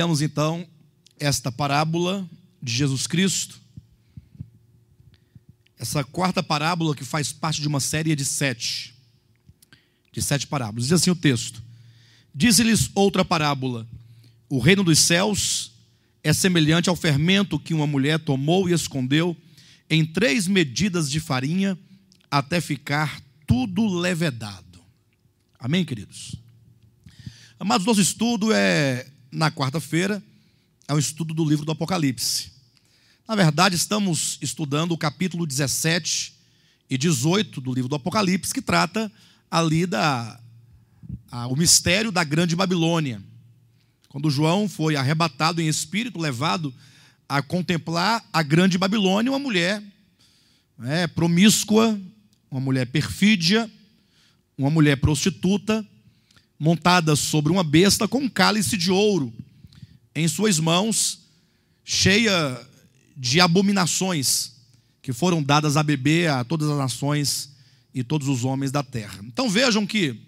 estudamos então esta parábola de Jesus Cristo, essa quarta parábola que faz parte de uma série de sete parábolas. Diz assim o texto: Disse-lhes outra parábola: o reino dos céus é semelhante ao fermento que uma mulher tomou e escondeu em 3 medidas de farinha até ficar tudo levedado. Amém, queridos? Amados, nosso estudo na quarta-feira, é um estudo do livro do Apocalipse. Na verdade, estamos estudando o capítulo 17 e 18 do livro do Apocalipse, que trata ali o mistério da grande Babilônia. Quando João foi arrebatado em espírito, levado a contemplar a grande Babilônia, uma mulher promíscua, uma mulher perfídia, uma mulher prostituta, montada sobre uma besta com um cálice de ouro em suas mãos, cheia de abominações que foram dadas a beber a todas as nações e todos os homens da terra. Então vejam que,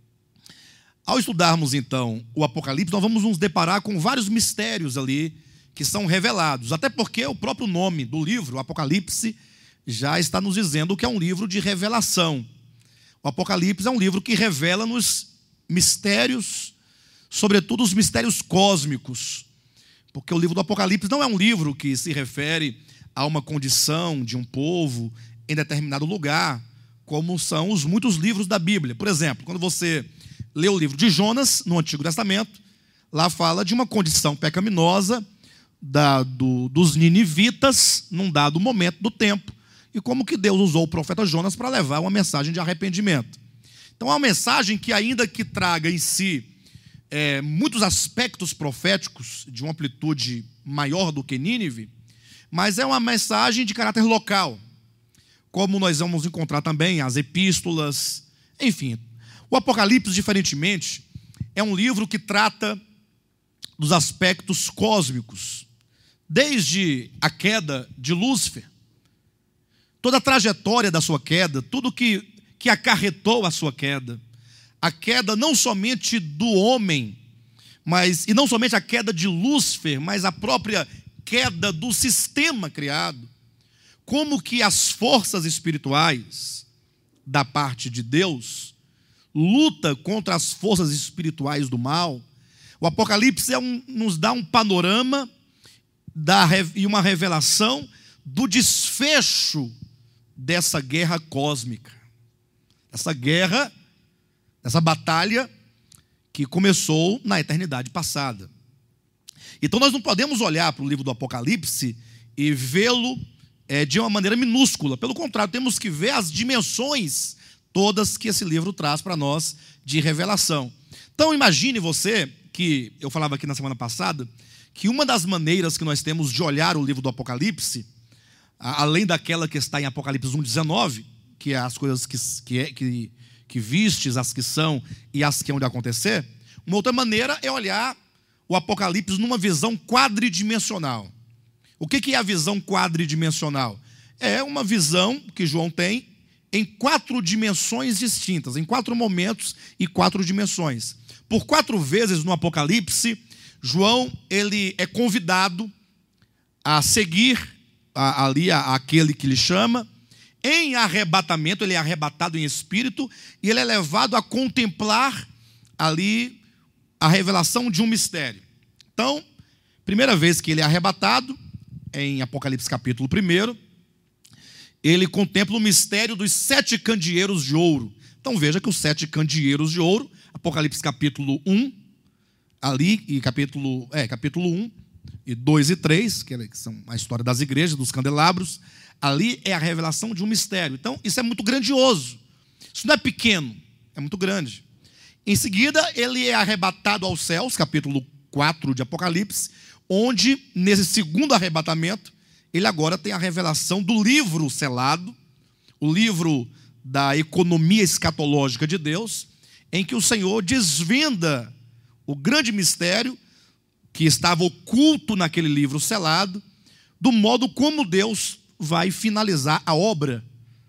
ao estudarmos então o Apocalipse, nós vamos nos deparar com vários mistérios ali que são revelados, até porque o próprio nome do livro, o Apocalipse, já está nos dizendo que é um livro de revelação. O Apocalipse é um livro que revela-nos mistérios, sobretudo os mistérios cósmicos, porque o livro do Apocalipse não é um livro que se refere a uma condição de um povo em determinado lugar, como são os muitos livros da Bíblia. Por exemplo, quando você lê o livro de Jonas, no Antigo Testamento, lá fala de uma condição pecaminosa dos ninivitas num dado momento do tempo, e como que Deus usou o profeta Jonas para levar uma mensagem de arrependimento. Então é uma mensagem que, ainda que traga em si muitos aspectos proféticos de uma amplitude maior do que Nínive, mas é uma mensagem de caráter local, como nós vamos encontrar também as epístolas, enfim. O Apocalipse, diferentemente, é um livro que trata dos aspectos cósmicos, desde a queda de Lúcifer, toda a trajetória da sua queda, tudo que acarretou a sua queda, a queda não somente do homem, e não somente a queda de Lúcifer, mas a própria queda do sistema criado, como que as forças espirituais da parte de Deus luta contra as forças espirituais do mal. O Apocalipse nos dá um panorama e uma revelação do desfecho dessa guerra cósmica. Essa guerra, essa batalha que começou na eternidade passada. Então nós não podemos olhar para o livro do Apocalipse e vê-lo de uma maneira minúscula. Pelo contrário, temos que ver as dimensões todas que esse livro traz para nós de revelação. Então imagine você, que eu falava aqui na semana passada, que uma das maneiras que nós temos de olhar o livro do Apocalipse, além daquela que está em Apocalipse 1,19, que é as coisas que vistes, as que são e as que hão de acontecer, uma outra maneira é olhar o Apocalipse numa visão quadridimensional. O que é a visão quadridimensional? É uma visão que João tem em 4 dimensões distintas, em 4 momentos e 4 dimensões. Por 4 vezes no Apocalipse, João ele é convidado a seguir aquele que lhe chama. Em arrebatamento, ele é arrebatado em espírito e ele é levado a contemplar ali a revelação de um mistério. Então, primeira vez que ele é arrebatado, em Apocalipse capítulo 1, ele contempla o mistério dos 7 candeeiros de ouro. Então veja que os 7 candeeiros de ouro, Apocalipse capítulo 1, ali, e capítulo 1, e 2 e 3, que são a história das igrejas, dos candelabros, ali é a revelação de um mistério. Então isso é muito grandioso, isso não é pequeno, é muito grande. Em seguida ele é arrebatado aos céus, capítulo 4 de Apocalipse, onde nesse segundo arrebatamento ele agora tem a revelação do livro selado, o livro da economia escatológica de Deus, em que o Senhor desvenda o grande mistério que estava oculto naquele livro selado, do modo como Deus vai finalizar a obra,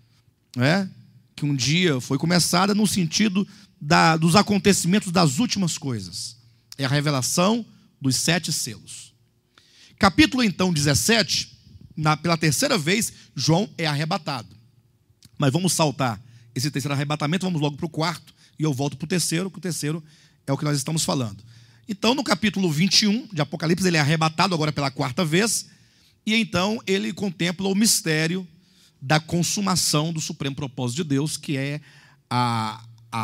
que um dia foi começada no sentido dos acontecimentos das últimas coisas. É a revelação dos 7 selos. Capítulo, então, 17, pela terceira vez, João é arrebatado. Mas vamos saltar esse terceiro arrebatamento, vamos logo para o quarto, e eu volto para o terceiro, que o terceiro é o que nós estamos falando. Então, no capítulo 21 de Apocalipse, ele é arrebatado agora pela quarta vez, e então ele contempla o mistério da consumação do supremo propósito de Deus, que é a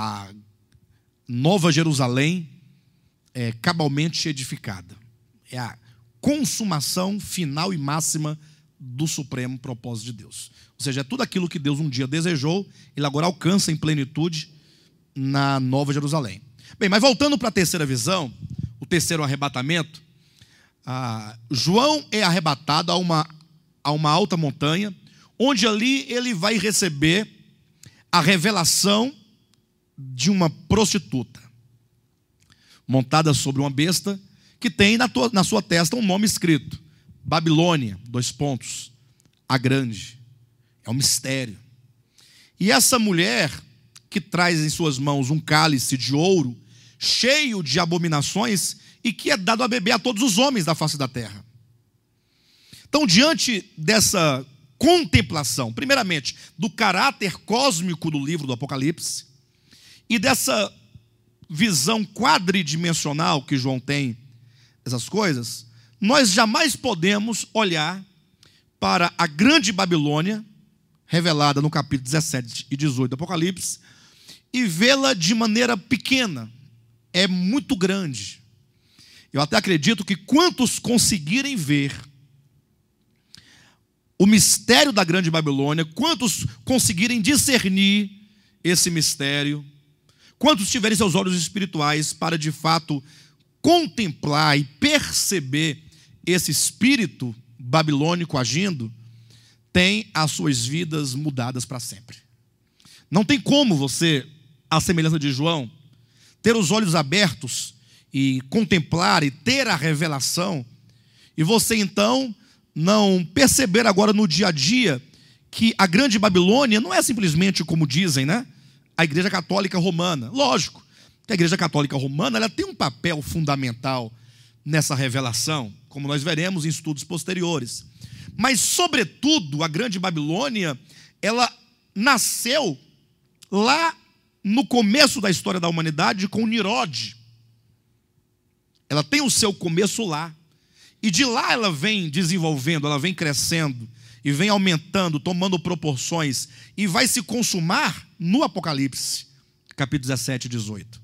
Nova Jerusalém cabalmente edificada. É a consumação final e máxima do supremo propósito de Deus. Ou seja, é tudo aquilo que Deus um dia desejou, ele agora alcança em plenitude na Nova Jerusalém. Bem, mas voltando para a terceira visão, o terceiro arrebatamento, João é arrebatado a uma alta montanha, onde ali ele vai receber a revelação de uma prostituta, montada sobre uma besta, que tem na sua testa um nome escrito, Babilônia, a grande. É um mistério. E essa mulher, que traz em suas mãos um cálice de ouro, cheio de abominações, e que é dado a beber a todos os homens da face da terra. Então, diante dessa contemplação, primeiramente, do caráter cósmico do livro do Apocalipse, e dessa visão quadridimensional que João tem, essas coisas, nós jamais podemos olhar para a grande Babilônia, revelada no capítulo 17 e 18 do Apocalipse, e vê-la de maneira pequena. É muito grande. Eu até acredito que quantos conseguirem ver o mistério da grande Babilônia, quantos conseguirem discernir esse mistério, quantos tiverem seus olhos espirituais para de fato contemplar e perceber esse espírito babilônico agindo, tem as suas vidas mudadas para sempre. Não tem como você, à semelhança de João, ter os olhos abertos e contemplar e ter a revelação, e você então não perceber agora no dia a dia que a grande Babilônia não é simplesmente como dizem, né? A Igreja Católica Romana. Lógico que a Igreja Católica Romana ela tem um papel fundamental nessa revelação, como nós veremos em estudos posteriores. Mas, sobretudo, a grande Babilônia, ela nasceu lá no começo da história da humanidade com Nirode. Ela tem o seu começo lá. E de lá ela vem desenvolvendo, ela vem crescendo, e vem aumentando, tomando proporções, e vai se consumar no Apocalipse, capítulo 17 e 18.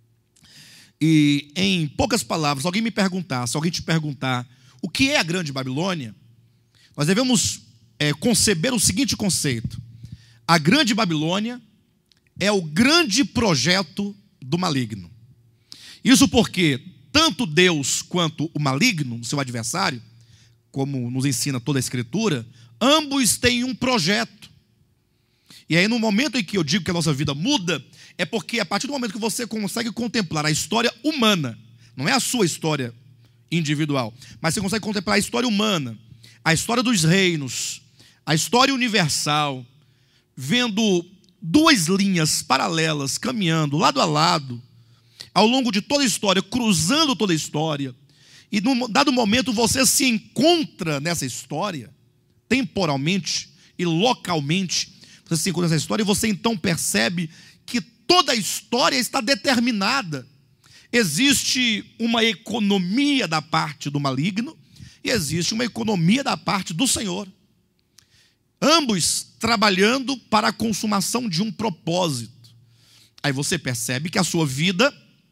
E em poucas palavras, se alguém te perguntar o que é a grande Babilônia, nós devemos conceber o seguinte conceito: a grande Babilônia é o grande projeto do maligno. Isso porque tanto Deus quanto o maligno, seu adversário, como nos ensina toda a Escritura, ambos têm um projeto. E aí no momento em que eu digo que a nossa vida muda, é porque a partir do momento que você consegue contemplar a história humana, não é a sua história individual, mas você consegue contemplar a história humana, a história dos reinos, a história universal, vendo duas linhas paralelas, caminhando lado a lado, ao longo de toda a história, cruzando toda a história, e num dado momento você se encontra nessa história, temporalmente e localmente, você se encontra nessa história, e você então percebe que toda a história está determinada. Existe uma economia da parte do maligno, e existe uma economia da parte do Senhor. Ambos trabalhando para a consumação de um propósito. Aí você percebe que a sua vida,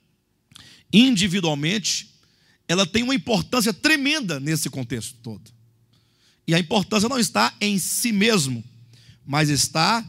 individualmente, ela tem uma importância tremenda nesse contexto todo. E a importância não está em si mesmo, mas está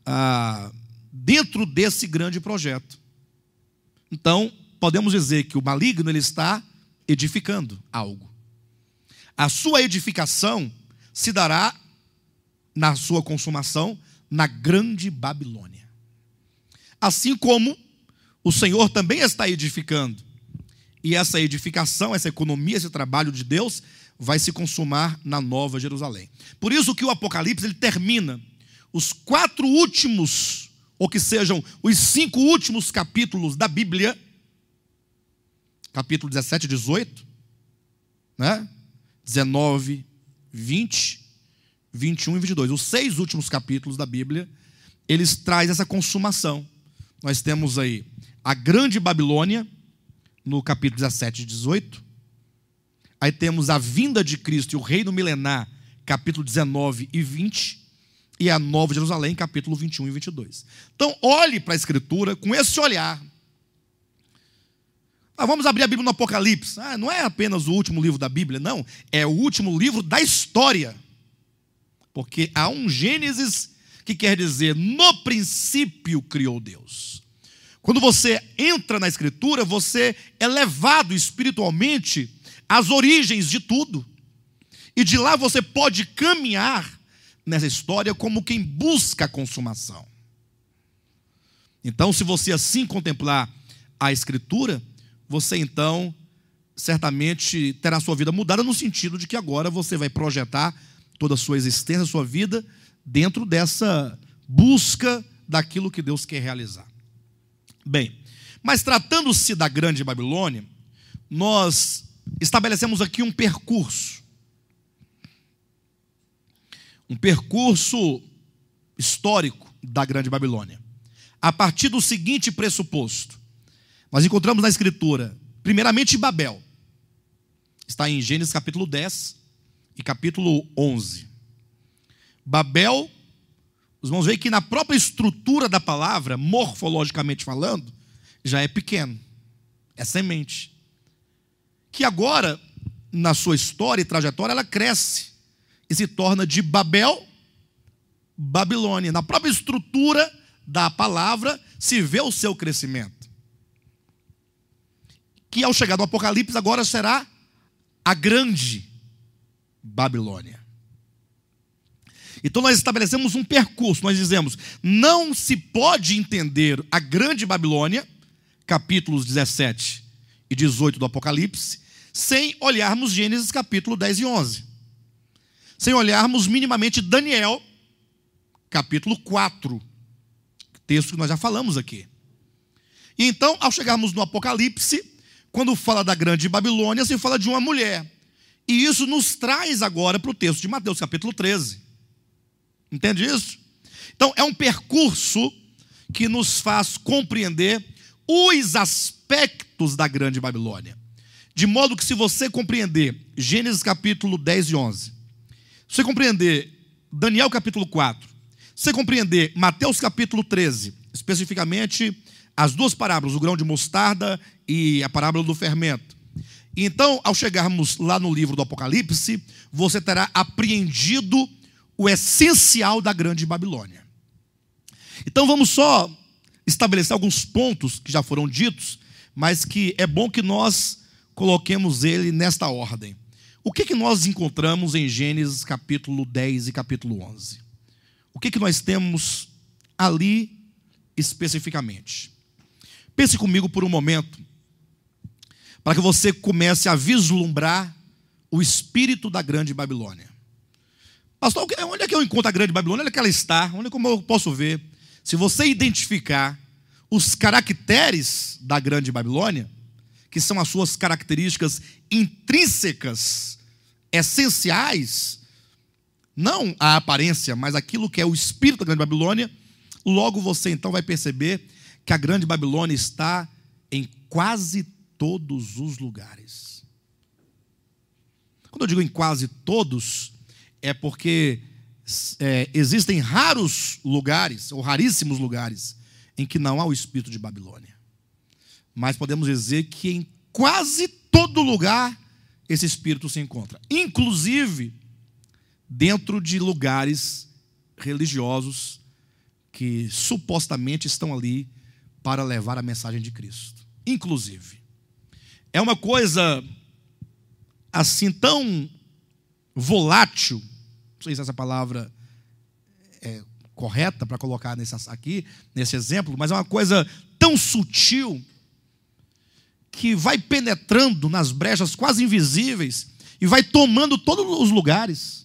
dentro desse grande projeto. Então, podemos dizer que o maligno ele está edificando algo. A sua edificação se dará na sua consumação na grande Babilônia. Assim como o Senhor também está edificando. E essa edificação, essa economia, esse trabalho de Deus vai se consumar na Nova Jerusalém. Por isso que o Apocalipse ele termina os 4 últimos, ou que sejam os 5 últimos capítulos da Bíblia, capítulo 17 e 18, né? 19, 20, 21 e 22. Os 6 últimos capítulos da Bíblia, eles trazem essa consumação. Nós temos aí a Grande Babilônia, no capítulo 17 e 18. Aí temos a vinda de Cristo e o reino milenar, capítulo 19 e 20. E a Nova Jerusalém, capítulo 21 e 22. Então, olhe para a Escritura com esse olhar. Vamos abrir a Bíblia no Apocalipse. Não é apenas o último livro da Bíblia, não. É o último livro da história. Porque há um Gênesis que quer dizer, no princípio criou Deus. Quando você entra na Escritura, você é levado espiritualmente às origens de tudo. E de lá você pode caminhar nessa história como quem busca a consumação. Então, se você assim contemplar a Escritura, você então certamente terá sua vida mudada, no sentido de que agora você vai projetar toda a sua existência, a sua vida, dentro dessa busca daquilo que Deus quer realizar. Bem, mas tratando-se da Grande Babilônia, nós estabelecemos aqui um percurso histórico da Grande Babilônia, a partir do seguinte pressuposto. Nós encontramos na Escritura, primeiramente Babel, está em Gênesis capítulo 10 e capítulo 11. Babel, os irmãos veem que na própria estrutura da palavra, morfologicamente falando, já é pequeno, é semente, que agora, na sua história e trajetória, ela cresce e se torna de Babel, Babilônia. Na própria estrutura da palavra se vê o seu crescimento, que ao chegar no Apocalipse agora será a Grande Babilônia. Então nós estabelecemos um percurso, nós dizemos, não se pode entender a Grande Babilônia, capítulos 17 e 18 do Apocalipse, sem olharmos Gênesis capítulo 10 e 11. Sem olharmos minimamente Daniel, capítulo 4, texto que nós já falamos aqui. E então, ao chegarmos no Apocalipse, quando fala da Grande Babilônia, se fala de uma mulher. E isso nos traz agora para o texto de Mateus, capítulo 13. Entende isso? Então, é um percurso que nos faz compreender os aspectos da Grande Babilônia. De modo que, se você compreender Gênesis capítulo 10 e 11, se você compreender Daniel capítulo 4, se você compreender Mateus capítulo 13, especificamente as duas parábolas, o grão de mostarda e a parábola do fermento. Então, ao chegarmos lá no livro do Apocalipse, você terá apreendido o essencial da Grande Babilônia. Então, vamos só estabelecer alguns pontos que já foram ditos, mas que é bom que nós coloquemos ele nesta ordem. O que nós encontramos em Gênesis capítulo 10 e capítulo 11? O que nós temos ali especificamente? Pense comigo por um momento, para que você comece a vislumbrar o espírito da Grande Babilônia. Pastor, onde é que eu encontro a Grande Babilônia? Onde é que ela está? Onde é que eu posso ver? Se você identificar os caracteres da Grande Babilônia, que são as suas características intrínsecas, essenciais, não a aparência, mas aquilo que é o espírito da Grande Babilônia, logo você então vai perceber que a Grande Babilônia está em quase todos os lugares. Quando eu digo em quase todos, é porque existem raros lugares, ou raríssimos lugares, em que não há o espírito de Babilônia. Mas podemos dizer que em quase todo lugar esse espírito se encontra. Inclusive dentro de lugares religiosos que supostamente estão ali para levar a mensagem de Cristo. Inclusive. É uma coisa assim tão volátil, não sei se essa palavra é correta para colocar aqui, nesse exemplo, mas é uma coisa tão sutil que vai penetrando nas brechas quase invisíveis e vai tomando todos os lugares.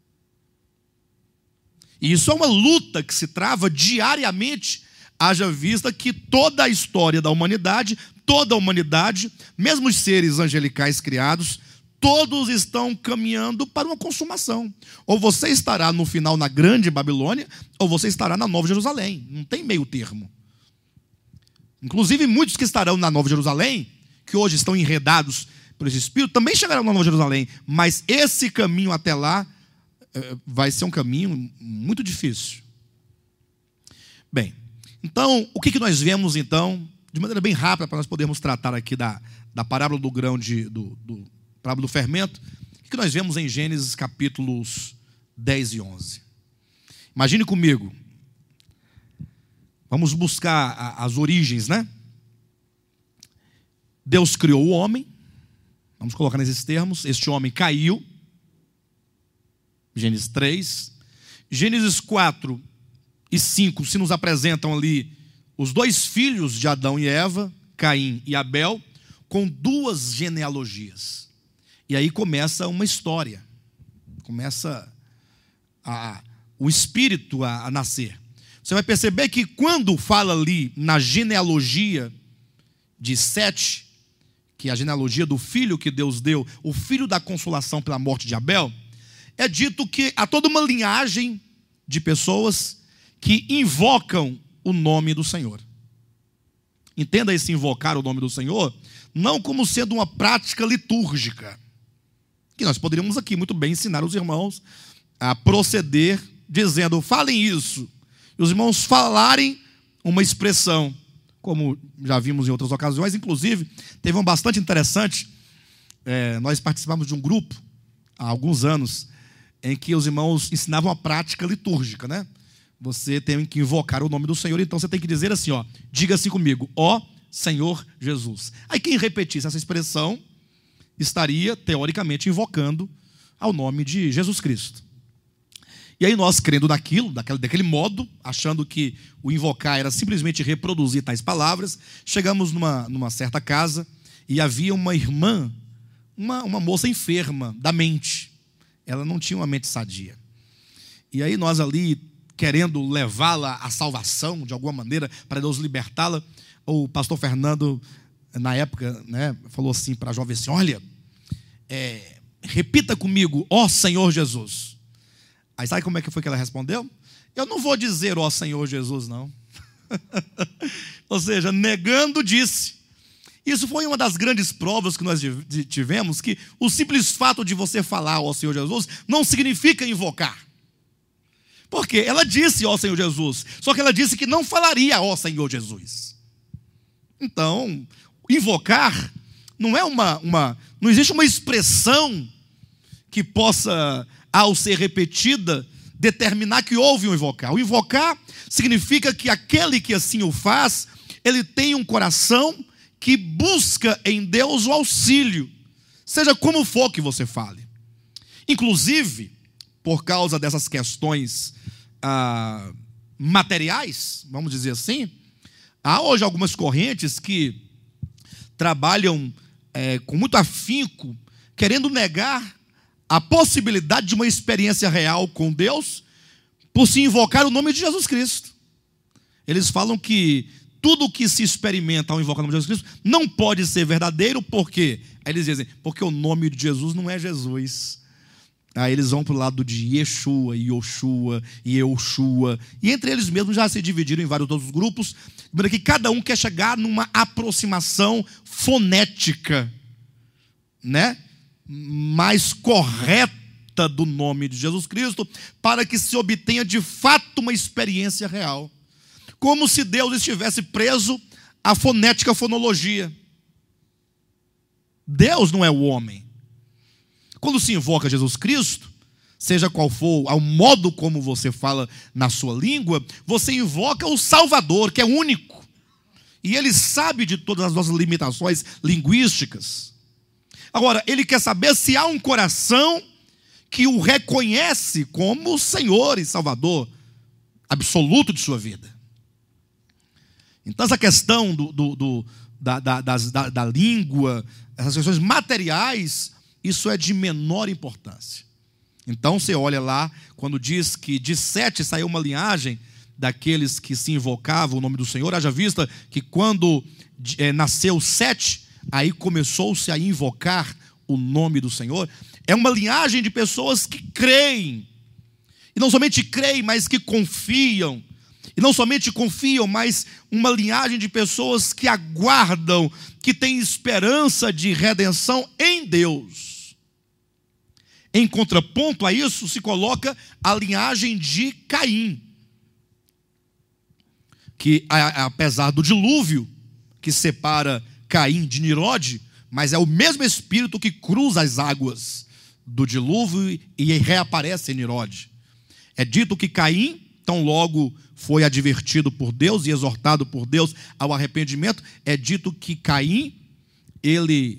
E isso é uma luta que se trava diariamente, haja vista que toda a história da humanidade, toda a humanidade, mesmo os seres angelicais criados, todos estão caminhando para uma consumação. Ou você estará no final na grande Babilônia, ou você estará na Nova Jerusalém. Não tem meio termo. Inclusive, muitos que estarão na Nova Jerusalém, que hoje estão enredados por esse Espírito, também chegarão na Nova Jerusalém. Mas esse caminho até lá vai ser um caminho muito difícil. Bem, então, o que nós vemos, então, de maneira bem rápida, para nós podermos tratar aqui da parábola do grão, parábola do fermento, o que nós vemos em Gênesis capítulos 10 e 11. Imagine comigo, vamos buscar as origens, né? Deus criou o homem, vamos colocar nesses termos, este homem caiu, Gênesis 3, Gênesis 4 e 5 se nos apresentam ali os dois filhos de Adão e Eva, Caim e Abel, com duas genealogias. E aí começa uma história, começa o espírito a nascer. Você vai perceber que quando fala ali na genealogia de Sete, que é a genealogia do filho que Deus deu, o filho da consolação pela morte de Abel, é dito que há toda uma linhagem de pessoas que invocam o nome do Senhor. Entenda esse invocar o nome do Senhor não como sendo uma prática litúrgica, que nós poderíamos aqui muito bem ensinar os irmãos a proceder dizendo, falem isso, e os irmãos falarem uma expressão, como já vimos em outras ocasiões. Inclusive, teve um bastante interessante, nós participamos de um grupo há alguns anos, em que os irmãos ensinavam a prática litúrgica, né? Você tem que invocar o nome do Senhor, então você tem que dizer assim, diga assim comigo, ó Senhor Jesus. Aí quem repetisse essa expressão estaria, teoricamente, invocando ao nome de Jesus Cristo. E aí nós, crendo naquilo, daquele modo, achando que o invocar era simplesmente reproduzir tais palavras, chegamos numa certa casa e havia uma irmã, uma moça enferma da mente. Ela não tinha uma mente sadia. E aí nós ali, querendo levá-la à salvação, de alguma maneira, para Deus libertá-la, o pastor Fernando, na época, né, falou assim para a jovem assim, olha, repita comigo, ó Senhor Jesus. Aí sabe como é que foi que ela respondeu? Eu não vou dizer ó Senhor Jesus, não. Ou seja, negando disse. Isso foi uma das grandes provas que nós tivemos, que o simples fato de você falar ó Senhor Jesus não significa invocar. Porque ela disse ó Senhor Jesus, só que ela disse que não falaria ó Senhor Jesus. Então, invocar não é não existe uma expressão que possa, ao ser repetida, determinar que houve um invocar. O invocar significa que aquele que assim o faz, ele tem um coração que busca em Deus o auxílio, seja como for que você fale. Inclusive, por causa dessas questões materiais, vamos dizer assim, há hoje algumas correntes que trabalham com muito afinco, querendo negar a possibilidade de uma experiência real com Deus, por se invocar o nome de Jesus Cristo. Eles falam que tudo que se experimenta ao invocar o nome de Jesus Cristo não pode ser verdadeiro, por quê? Aí eles dizem, porque o nome de Jesus não é Jesus. Aí eles vão para o lado de Yeshua, Yoshua, Yeushua, e entre eles mesmos já se dividiram em vários outros grupos, de maneira que cada um quer chegar numa aproximação fonética, né, mais correta do nome de Jesus Cristo, para que se obtenha de fato uma experiência real. Como se Deus estivesse preso à fonética, à fonologia. Deus não é o homem. Quando se invoca Jesus Cristo, seja qual for o modo como você fala na sua língua, você invoca o Salvador, que é único. E Ele sabe de todas as nossas limitações linguísticas. Agora, Ele quer saber se há um coração que o reconhece como Senhor e Salvador absoluto de sua vida. Então, essa questão da língua, essas questões materiais, isso é de menor importância. Então, você olha lá, quando diz que de Sete saiu uma linhagem daqueles que se invocavam o nome do Senhor, haja vista que quando nasceu Sete, aí começou-se a invocar o nome do Senhor, é uma linhagem de pessoas que creem. E não somente creem, mas que confiam. E não somente confiam, mas uma linhagem de pessoas que aguardam, que têm esperança de redenção em Deus. Em contraponto a isso, se coloca a linhagem de Caim, que apesar do dilúvio que separa Caim de Nimrod, mas é o mesmo espírito que cruza as águas do dilúvio e reaparece em Nimrod. É dito que Caim, tão logo foi advertido por Deus e exortado por Deus ao arrependimento, é dito que Caim, ele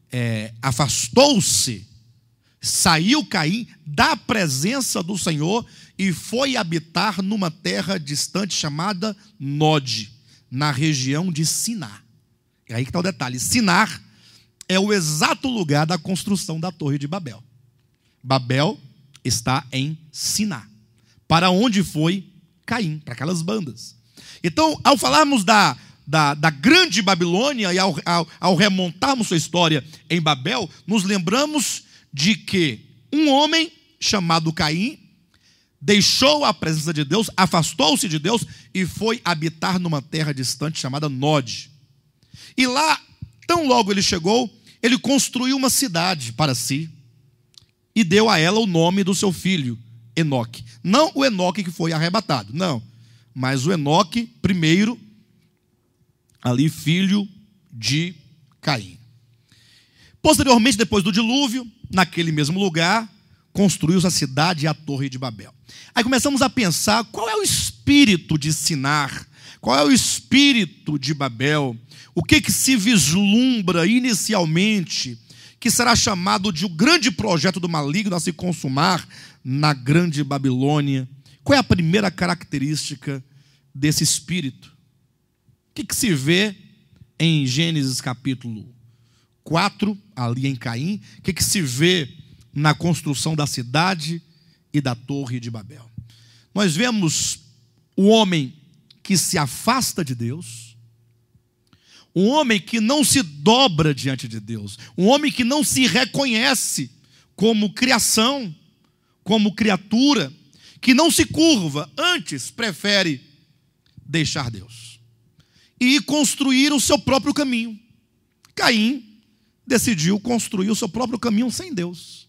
afastou-se, saiu Caim da presença do Senhor e foi habitar numa terra distante chamada Nod, na região de Sinar. É aí que está o detalhe. Sinar é o exato lugar da construção da Torre de Babel. Babel está em Sinar, para onde foi Caim, para aquelas bandas. Então, ao falarmos da grande Babilônia e ao remontarmos sua história em Babel, nos lembramos de que um homem chamado Caim deixou a presença de Deus, afastou-se de Deus e foi habitar numa terra distante chamada Nod. E lá, tão logo ele chegou, ele construiu uma cidade para si e deu a ela o nome do seu filho, Enoque. Não o Enoque que foi arrebatado, não, mas o Enoque, primeiro, ali filho de Caim. Posteriormente, depois do dilúvio, naquele mesmo lugar, construiu-se a cidade e a Torre de Babel. Aí começamos a pensar, qual é o espírito de Sinar? Qual é o espírito de Babel? O que se vislumbra inicialmente, que será chamado de o grande projeto do maligno a se consumar na grande Babilônia? Qual é a primeira característica desse espírito? O que se vê em Gênesis capítulo 4, ali em Caim? O que se vê na construção da cidade e da Torre de Babel? Nós vemos o homem que se afasta de Deus, um homem que não se dobra diante de Deus, um homem que não se reconhece como criação, como criatura, que não se curva, antes prefere deixar Deus e construir o seu próprio caminho. Caim decidiu construir o seu próprio caminho sem Deus.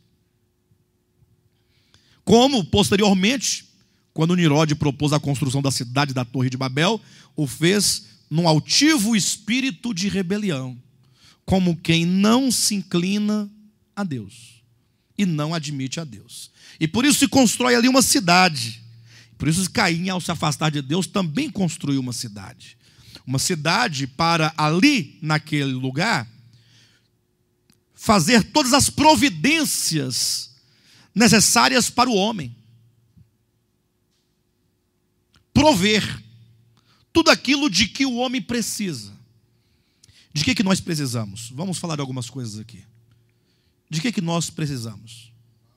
Como, posteriormente, quando Nimrod propôs a construção da cidade da Torre de Babel, o fez num altivo espírito de rebelião, como quem não se inclina a Deus e não admite a Deus. E por isso se constrói ali uma cidade. Por isso Caim, ao se afastar de Deus, também construiu uma cidade. Uma cidade para ali, naquele lugar, fazer todas as providências necessárias para o homem. Prover tudo aquilo de que o homem precisa. De que nós precisamos? Vamos falar de algumas coisas aqui. De que nós precisamos?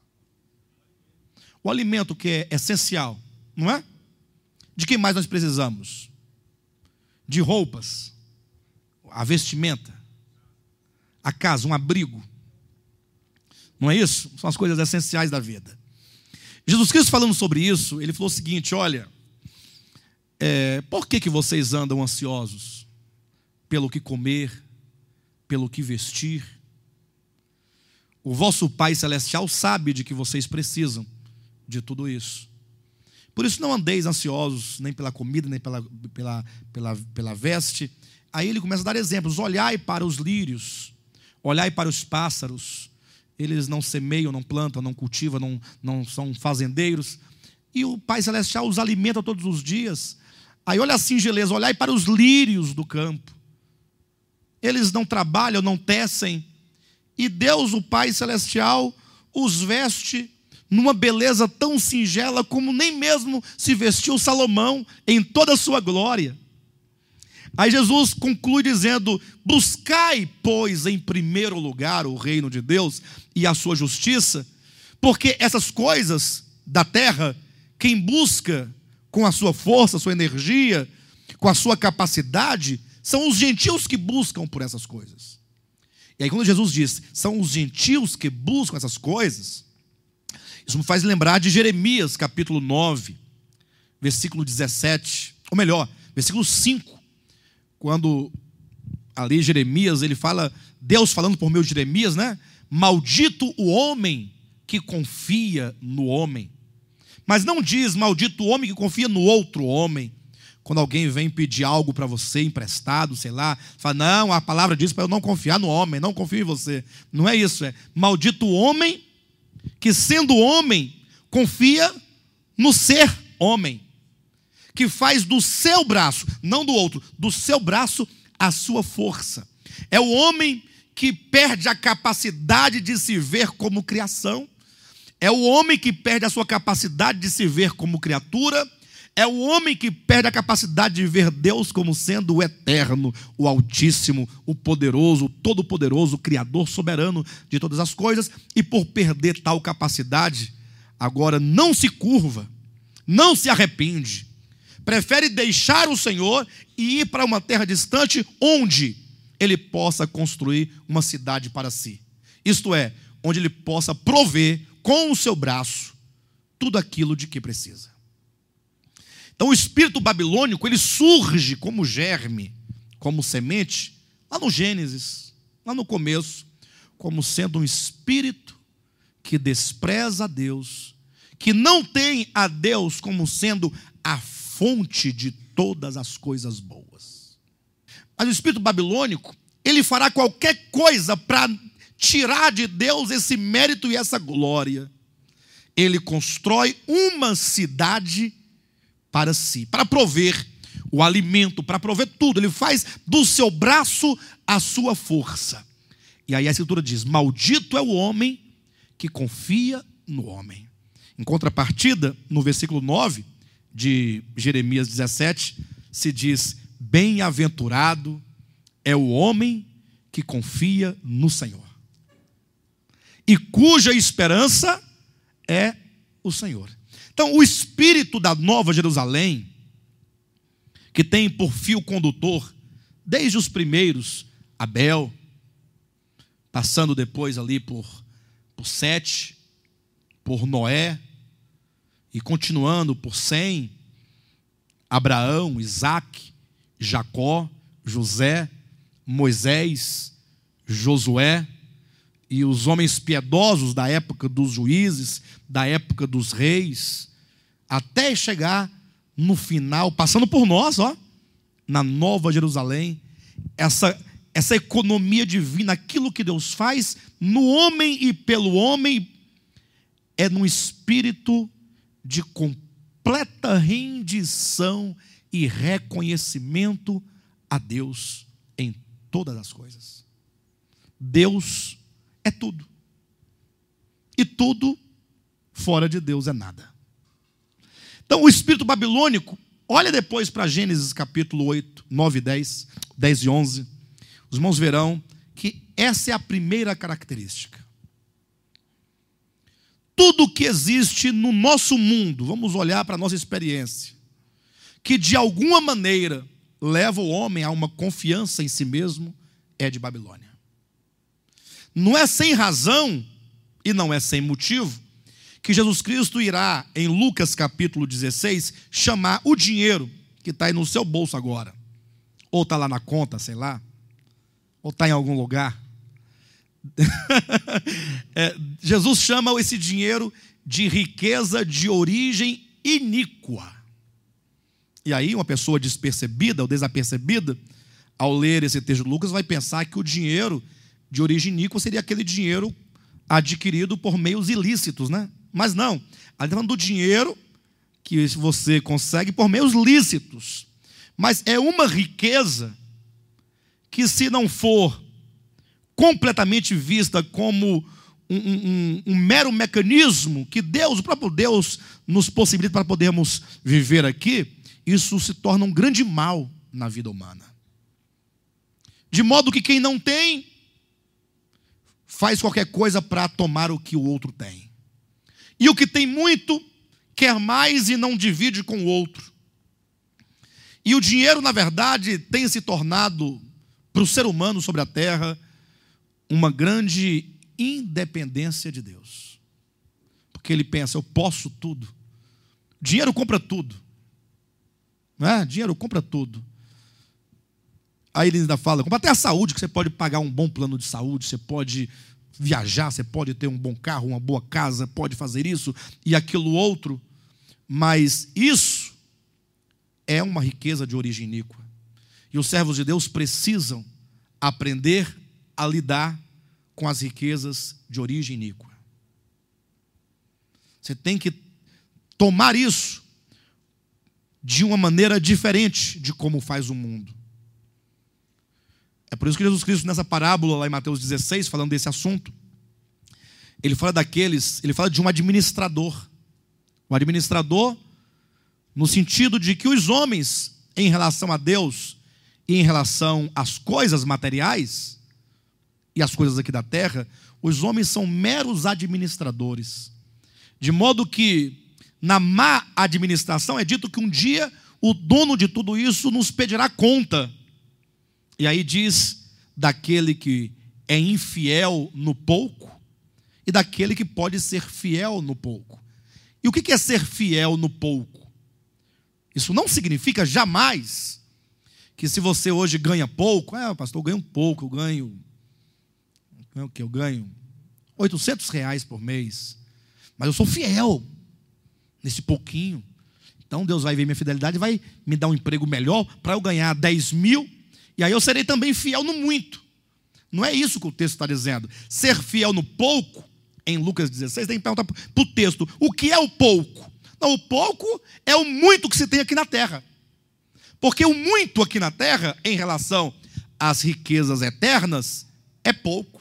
O alimento que é essencial, não é? De que mais nós precisamos? De roupas, a vestimenta, a casa, um abrigo. Não é isso? São as coisas essenciais da vida. Jesus Cristo, falando sobre isso, ele falou o seguinte: olha, por que vocês andam ansiosos? Pelo que comer, pelo que vestir? O vosso Pai Celestial sabe de que vocês precisam de tudo isso. Por isso não andeis ansiosos, nem pela comida, nem pela veste. Aí ele começa a dar exemplos: olhai para os lírios, olhai para os pássaros. Eles não semeiam, não plantam, não cultivam, não são fazendeiros, e o Pai Celestial os alimenta todos os dias. Aí olha a singeleza: olhai para os lírios do campo. Eles não trabalham, não tecem, e Deus, o Pai Celestial, os veste numa beleza tão singela como nem mesmo se vestiu Salomão em toda a sua glória. Aí Jesus conclui dizendo: buscai, pois, em primeiro lugar o reino de Deus e a sua justiça, porque essas coisas da terra, quem busca com a sua força, sua energia, com a sua capacidade, são os gentios que buscam por essas coisas. E aí quando Jesus diz, são os gentios que buscam essas coisas, isso me faz lembrar de Jeremias capítulo 9, versículo 17, ou melhor, versículo 5, quando ali Jeremias, ele fala, Deus falando por meio de Jeremias, né? Maldito o homem que confia no homem. Mas não diz maldito o homem que confia no outro homem. Quando alguém vem pedir algo para você emprestado, sei lá, fala, não, a palavra diz para eu não confiar no homem, não confio em você. Não é isso, é maldito o homem que, sendo homem, confia no ser homem, que faz do seu braço, não do outro, do seu braço a sua força. É o homem que perde a capacidade de se ver como criação, é o homem que perde a sua capacidade de se ver como criatura, é o homem que perde a capacidade de ver Deus como sendo o eterno, o altíssimo, o poderoso, o todo-poderoso, o criador soberano de todas as coisas, e por perder tal capacidade, agora não se curva, não se arrepende, prefere deixar o Senhor e ir para uma terra distante, onde ele possa construir uma cidade para si. Isto é, onde ele possa prover com o seu braço tudo aquilo de que precisa. Então o espírito babilônico, ele surge como germe, como semente, lá no Gênesis, lá no começo, como sendo um espírito que despreza a Deus, que não tem a Deus como sendo a fonte de todas as coisas boas. Mas o espírito babilônico, ele fará qualquer coisa para tirar de Deus esse mérito e essa glória. Ele constrói uma cidade para si, para prover o alimento, para prover tudo. Ele faz do seu braço a sua força. E aí a Escritura diz, maldito é o homem que confia no homem. Em contrapartida, no versículo 9 de Jeremias 17, se diz, bem-aventurado é o homem que confia no Senhor, e cuja esperança é o Senhor. Então, o espírito da Nova Jerusalém, que tem por fio condutor, desde os primeiros, Abel, passando depois ali por Sete, por Noé, e continuando por Sem, Abraão, Isaque, Jacó, José, Moisés, Josué, e os homens piedosos da época dos juízes, da época dos reis, até chegar no final, passando por nós, na Nova Jerusalém, essa economia divina, aquilo que Deus faz no homem e pelo homem, é num espírito de completa rendição e reconhecimento a Deus em todas as coisas. Deus é tudo. E tudo fora de Deus é nada. Então o espírito babilônico, olha depois para Gênesis capítulo 8, 9 e 10, 10 e 11. Os irmãos verão que essa é a primeira característica. Tudo que existe no nosso mundo, vamos olhar para a nossa experiência, que de alguma maneira leva o homem a uma confiança em si mesmo, é de Babilônia. Não é sem razão e não é sem motivo que Jesus Cristo irá, em Lucas capítulo 16, chamar o dinheiro que está aí no seu bolso agora, ou está lá na conta, sei lá, ou está em algum lugar. Jesus chama esse dinheiro de riqueza de origem iníqua. E aí uma pessoa despercebida ou desapercebida, ao ler esse texto de Lucas, vai pensar que o dinheiro de origem iníqua seria aquele dinheiro adquirido por meios ilícitos, né? Mas não, ele está falando do dinheiro que você consegue por meios lícitos. Mas é uma riqueza que, se não for completamente vista como um mero mecanismo que Deus, o próprio Deus, nos possibilita para podermos viver aqui, isso se torna um grande mal na vida humana. De modo que quem não tem, faz qualquer coisa para tomar o que o outro tem. E o que tem muito, quer mais e não divide com o outro. E o dinheiro, na verdade, tem se tornado, para o ser humano sobre a terra, uma grande independência de Deus. Porque ele pensa, eu posso tudo. Dinheiro compra tudo. Não é? Dinheiro compra tudo. Aí ele ainda fala, compra até a saúde, que você pode pagar um bom plano de saúde, você pode viajar, você pode ter um bom carro, uma boa casa, pode fazer isso e aquilo outro. Mas isso é uma riqueza de origem iníqua. E os servos de Deus precisam aprender a lidar com as riquezas de origem iníqua. Você tem que tomar isso de uma maneira diferente de como faz o mundo. É por isso que Jesus Cristo, nessa parábola lá em Mateus 16, falando desse assunto, ele fala de um administrador. O administrador, no sentido de que os homens, em relação a Deus e em relação às coisas materiais e às coisas aqui da terra, os homens são meros administradores. De modo que, na má administração, é dito que um dia o dono de tudo isso nos pedirá conta. E aí diz daquele que é infiel no pouco e daquele que pode ser fiel no pouco. E o que é ser fiel no pouco? Isso não significa jamais que se você hoje ganha pouco, pastor, eu ganho pouco, eu ganho o quê? Eu ganho R$800 por mês, mas eu sou fiel nesse pouquinho. Então Deus vai ver minha fidelidade e vai me dar um emprego melhor para eu ganhar 10 mil, e aí eu serei também fiel no muito. Não é isso que o texto está dizendo. Ser fiel no pouco, em Lucas 16, tem que perguntar para o texto, o que é o pouco? Não, o pouco é o muito que se tem aqui na terra. Porque o muito aqui na terra, em relação às riquezas eternas, é pouco.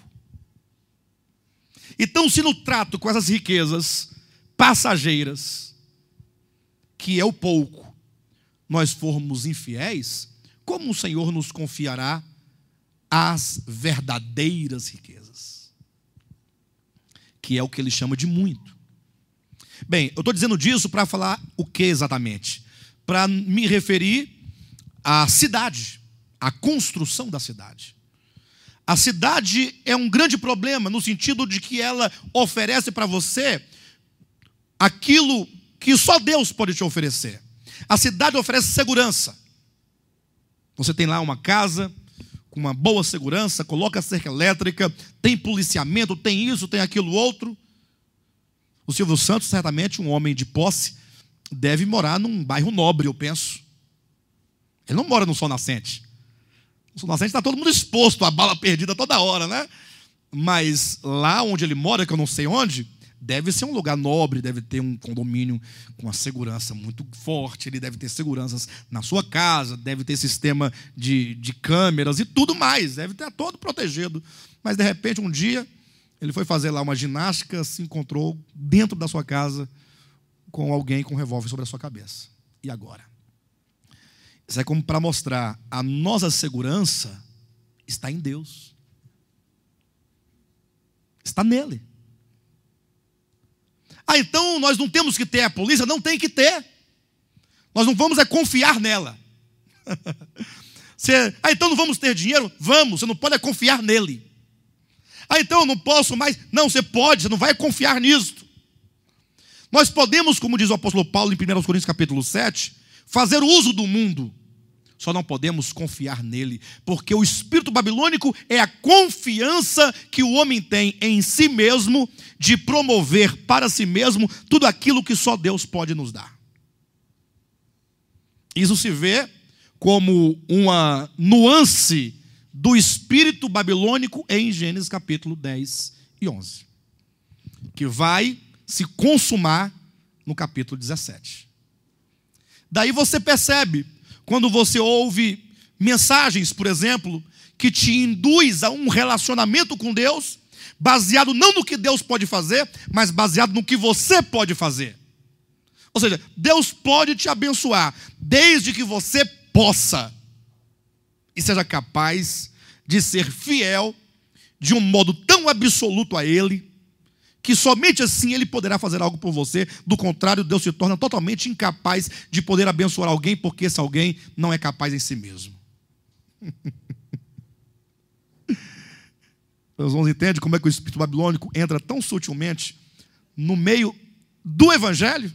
Então, se no trato com essas riquezas passageiras, que é o pouco, nós formos infiéis, como o Senhor nos confiará as verdadeiras riquezas? Que é o que ele chama de muito. Bem, eu estou dizendo disso para falar o que exatamente? Para me referir à cidade, à construção da cidade. A cidade é um grande problema no sentido de que ela oferece para você aquilo que só Deus pode te oferecer. A cidade oferece segurança. Você tem lá uma casa com uma boa segurança, coloca cerca elétrica, tem policiamento, tem isso, tem aquilo outro. O Silvio Santos, certamente, um homem de posse, deve morar num bairro nobre, eu penso. Ele não mora no Sol Nascente. No Sol Nascente está todo mundo exposto à bala perdida toda hora, né? Mas lá onde ele mora, que eu não sei onde, deve ser um lugar nobre, deve ter um condomínio com uma segurança muito forte, ele deve ter seguranças na sua casa, deve ter sistema de câmeras e tudo mais, deve ter todo protegido. Mas, de repente, um dia, ele foi fazer lá uma ginástica, se encontrou dentro da sua casa com alguém com um revólver sobre a sua cabeça. E agora? Isso é como para mostrar, a nossa segurança está em Deus. Está nele. Então nós não temos que ter a polícia? Não tem que ter. Nós não vamos confiar nela. Então não vamos ter dinheiro? Vamos, você não pode confiar nele. Então eu não posso mais? Não, você pode, você não vai confiar nisso. Nós podemos, como diz o apóstolo Paulo em 1 Coríntios capítulo 7, fazer uso do mundo, só não podemos confiar nele, porque o espírito babilônico é a confiança que o homem tem em si mesmo, de promover para si mesmo tudo aquilo que só Deus pode nos dar. Isso se vê como uma nuance do espírito babilônico em Gênesis capítulo 10 e 11, que vai se consumar no capítulo 17. Daí você percebe, quando você ouve mensagens, por exemplo, que te induz a um relacionamento com Deus, baseado não no que Deus pode fazer, mas baseado no que você pode fazer. Ou seja, Deus pode te abençoar, desde que você possa e seja capaz de ser fiel de um modo tão absoluto a Ele, que somente assim Ele poderá fazer algo por você. Do contrário, Deus se torna totalmente incapaz de poder abençoar alguém, porque esse alguém não é capaz em si mesmo. Meus irmãos entendem como é que o espírito babilônico entra tão sutilmente no meio do evangelho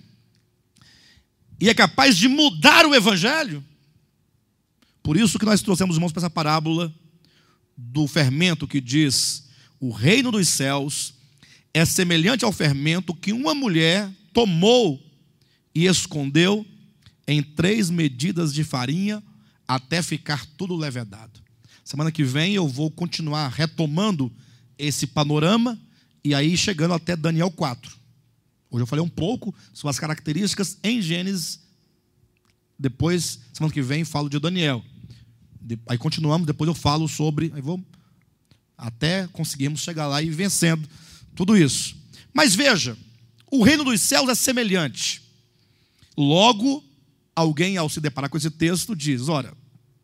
e é capaz de mudar o evangelho? Por isso que nós trouxemos, irmãos, para essa parábola do fermento que diz: o reino dos céus é semelhante ao fermento que uma mulher tomou e escondeu em 3 medidas de farinha até ficar tudo levedado. Semana que vem eu vou continuar retomando esse panorama e aí chegando até Daniel 4. Hoje eu falei um pouco sobre as características em Gênesis. Depois, semana que vem, falo de Daniel. Aí continuamos, depois eu falo sobre... Aí vou até conseguirmos chegar lá e ir vencendo tudo isso. Mas veja, o reino dos céus é semelhante. Logo, alguém ao se deparar com esse texto diz: ora,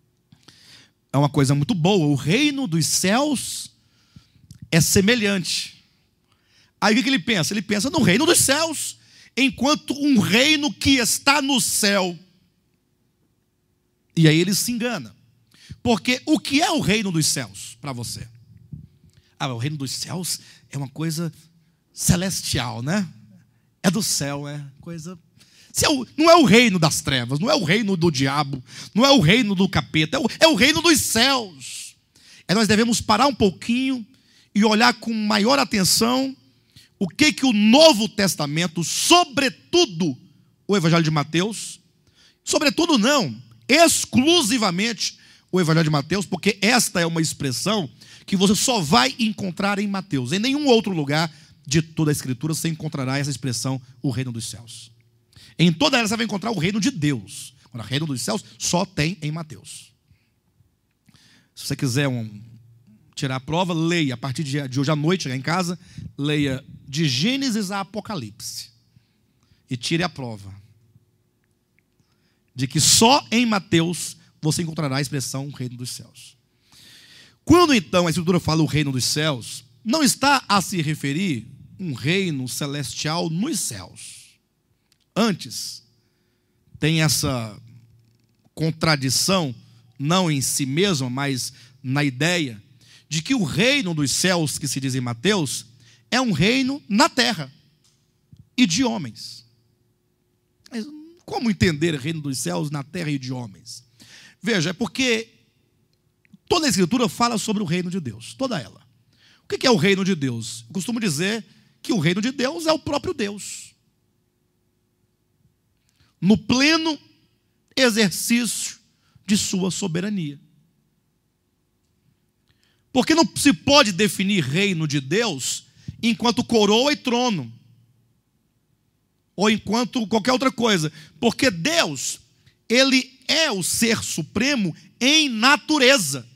é uma coisa muito boa, o reino dos céus é semelhante. Aí o que ele pensa? Ele pensa no reino dos céus, enquanto um reino que está no céu. E aí ele se engana. Porque o que é o reino dos céus para você? O reino dos céus é uma coisa celestial, né? É do céu, é coisa... Não é o reino das trevas, não é o reino do diabo, não é o reino do capeta, é o reino dos céus. Nós devemos parar um pouquinho e olhar com maior atenção o que o Novo Testamento, sobretudo o Evangelho de Mateus, sobretudo não, exclusivamente o Evangelho de Mateus, porque esta é uma expressão que você só vai encontrar em Mateus. Em nenhum outro lugar de toda a Escritura você encontrará essa expressão, o reino dos céus. Em toda ela você vai encontrar o reino de Deus. Agora, o reino dos céus só tem em Mateus. Se você quiser tirar a prova, leia a partir de hoje à noite, chegar em casa, leia de Gênesis a Apocalipse e tire a prova de que só em Mateus você encontrará a expressão reino dos céus. Quando então a Escritura fala o reino dos céus, não está a se referir um reino celestial nos céus. Antes, tem essa contradição, não em si mesma, mas na ideia de que o reino dos céus, que se diz em Mateus, é um reino na terra e de homens. Mas como entender o reino dos céus na terra e de homens? Veja, é porque toda a Escritura fala sobre o reino de Deus, toda ela. O que é o reino de Deus? Eu costumo dizer que o reino de Deus é o próprio Deus, no pleno exercício de sua soberania. Porque não se pode definir reino de Deus enquanto coroa e trono, ou enquanto qualquer outra coisa, porque Deus, Ele é o ser supremo em natureza.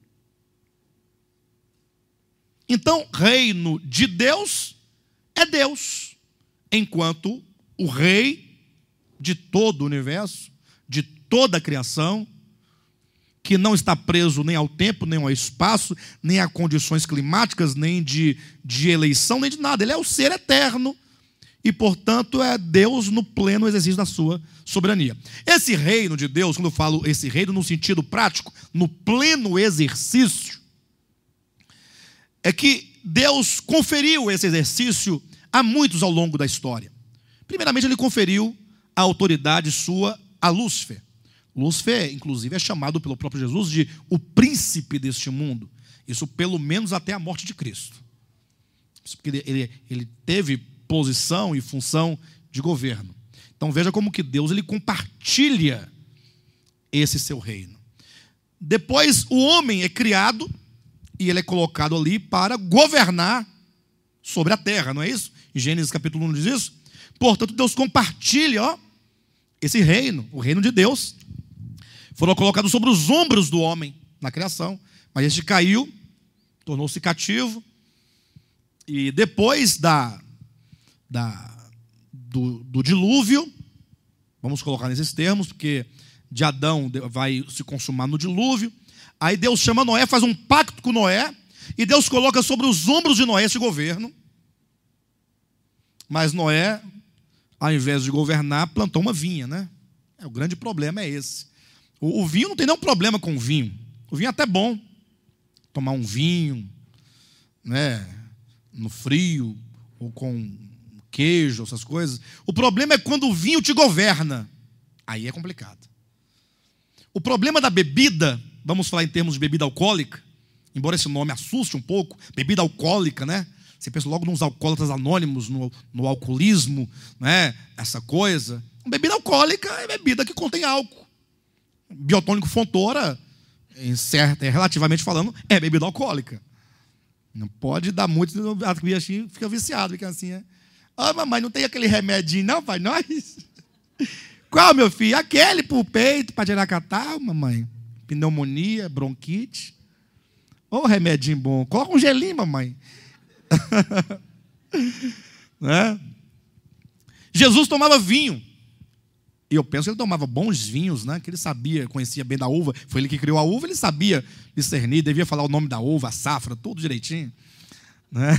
Então, reino de Deus é Deus, enquanto o rei de todo o universo, de toda a criação, que não está preso nem ao tempo, nem ao espaço, nem a condições climáticas, nem de eleição, nem de nada. Ele é o ser eterno e, portanto, é Deus no pleno exercício da sua soberania. Esse reino de Deus, quando eu falo esse reino no sentido prático, no pleno exercício, é que Deus conferiu esse exercício a muitos ao longo da história. Primeiramente, Ele conferiu a autoridade sua a Lúcifer. Lúcifer, inclusive, é chamado pelo próprio Jesus de o príncipe deste mundo. Isso pelo menos até a morte de Cristo. Isso porque ele teve posição e função de governo. Então veja como que Deus ele compartilha esse seu reino. Depois o homem é criado e ele é colocado ali para governar sobre a terra, não é isso? Em Gênesis capítulo 1 diz isso. Portanto, Deus compartilha esse reino, o reino de Deus. Foram colocados sobre os ombros do homem na criação, mas este caiu, tornou-se cativo, e depois do dilúvio, vamos colocar nesses termos, porque de Adão vai se consumar no dilúvio, aí Deus chama Noé, faz um pacto com Noé, e Deus coloca sobre os ombros de Noé esse governo, mas Noé, ao invés de governar, plantou uma vinha, né? O grande problema é esse. O vinho não tem nenhum problema com o vinho. O vinho é até bom. Tomar um vinho, né, no frio, ou com queijo, essas coisas. O problema é quando o vinho te governa. Aí é complicado. O problema da bebida, vamos falar em termos de bebida alcoólica, embora esse nome assuste um pouco, bebida alcoólica, né? Você pensa logo nos alcoólatras anônimos, no alcoolismo, né? Essa coisa. Bebida alcoólica é bebida que contém álcool. Biotônico Fontoura, relativamente falando, é bebida alcoólica. Não pode dar muito, fica viciado, fica assim, é. Ah, mamãe, não tem aquele remedinho não, pai? Nós? Qual, meu filho? Aquele pro peito, para tirar catarro, mamãe. Pneumonia, bronquite. Ô, remedinho bom. Coloca um gelinho, mamãe. Né? Jesus tomava vinho. E eu penso que ele tomava bons vinhos, né? Que ele sabia, conhecia bem da uva. Foi ele que criou a uva, ele sabia discernir, devia falar o nome da uva, a safra, tudo direitinho. Né?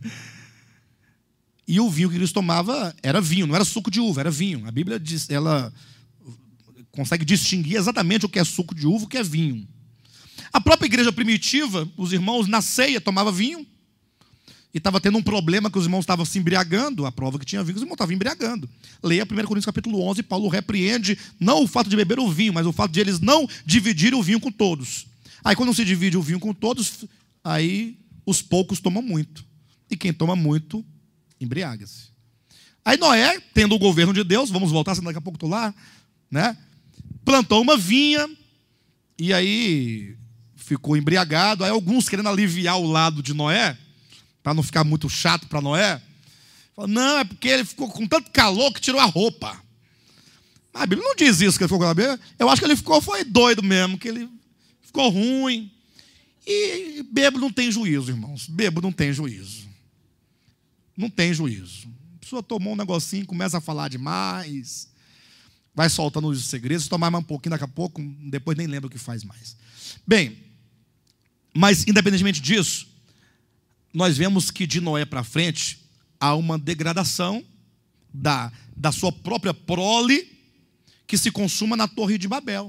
E o vinho que eles tomavam era vinho, não era suco de uva, era vinho. A Bíblia diz, ela consegue distinguir exatamente o que é suco de uva e o que é vinho. A própria igreja primitiva, os irmãos na ceia tomavam vinho. E estava tendo um problema que os irmãos estavam se embriagando. A prova que tinha vinho, os irmãos estavam embriagando. Leia 1 Coríntios capítulo 11, Paulo repreende não o fato de beber o vinho, mas o fato de eles não dividirem o vinho com todos. Aí quando não se divide o vinho com todos, aí os poucos tomam muito. E quem toma muito, embriaga-se. Aí Noé, tendo o governo de Deus, vamos voltar, senão daqui a pouco estou lá, né? Plantou uma vinha, e aí ficou embriagado. Aí alguns querendo aliviar o lado de Noé, para não ficar muito chato para Noé, falaram, não, é porque ele ficou com tanto calor que tirou a roupa. Mas a Bíblia não diz isso, que ele ficou com a Bíblia. Eu acho que ele foi doido mesmo, que ele ficou ruim. E bêbado não tem juízo, irmãos. Bêbado não tem juízo. Não tem juízo. A pessoa tomou um negocinho, começa a falar demais, vai soltando os segredos, se tomar mais um pouquinho, daqui a pouco, depois nem lembra o que faz mais. Bem, mas independentemente disso, nós vemos que de Noé para frente há uma degradação da sua própria prole que se consuma na Torre de Babel.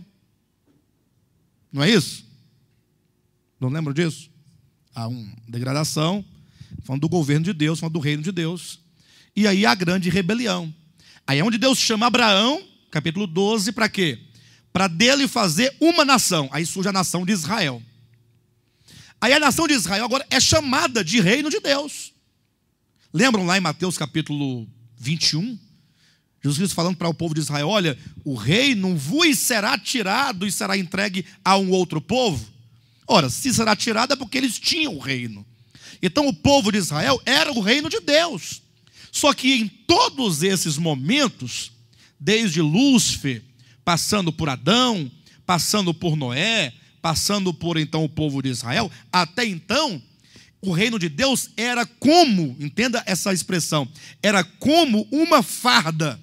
Não é isso? Não lembram disso? Há uma degradação, falando do governo de Deus, falando do reino de Deus. E aí há a grande rebelião. Aí é onde Deus chama Abraão, capítulo 12, para quê? Para dele fazer uma nação. Aí surge a nação de Israel. Aí a nação de Israel agora é chamada de reino de Deus. Lembram lá em Mateus capítulo 21? Jesus Cristo falando para o povo de Israel, olha, o reino vos será tirado e será entregue a um outro povo. Ora, se será tirado é porque eles tinham o reino. Então o povo de Israel era o reino de Deus. Só que em todos esses momentos, desde Lúcifer, passando por Adão, passando por Noé, passando por então o povo de Israel, até então, o reino de Deus era como, entenda essa expressão, era como uma farda.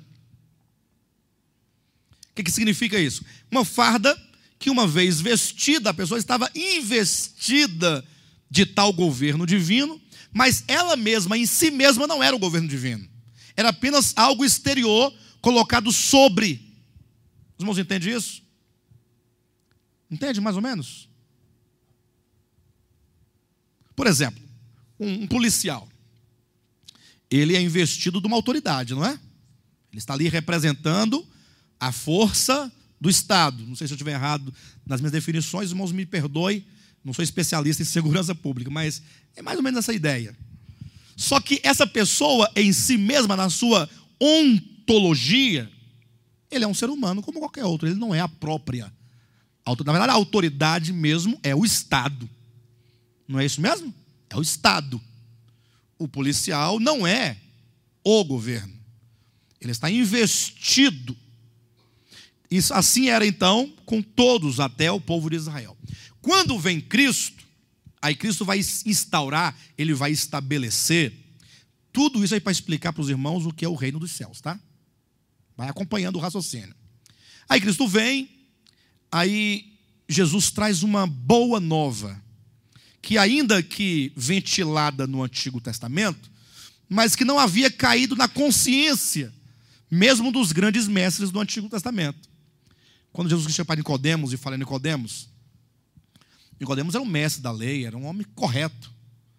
O que significa isso? Uma farda que uma vez vestida, a pessoa estava investida de tal governo divino, mas ela mesma, em si mesma, não era o governo divino. Era apenas algo exterior colocado sobre. Os irmãos entendem isso? Entende mais ou menos? Por exemplo, um policial. Ele é investido de uma autoridade, não é? Ele está ali representando a força do Estado. Não sei se eu estiver errado nas minhas definições, os irmãos me perdoem, não sou especialista em segurança pública, mas é mais ou menos essa ideia. Só que essa pessoa em si mesma, na sua ontologia, ele é um ser humano como qualquer outro, ele não é a própria. Na verdade, a autoridade mesmo é o Estado. Não é isso mesmo? É o Estado. O policial não é o governo. Ele está investido. Isso, assim era então com todos, até o povo de Israel. Quando vem Cristo, aí Cristo vai instaurar, ele vai estabelecer, tudo isso aí para explicar para os irmãos o que é o reino dos céus, tá? Vai acompanhando o raciocínio. Aí Cristo vem, aí Jesus traz uma boa nova, que ainda que ventilada no Antigo Testamento, mas que não havia caído na consciência, mesmo dos grandes mestres do Antigo Testamento. Quando Jesus chega para Nicodemos e fala, Nicodemos era um mestre da lei, era um homem correto,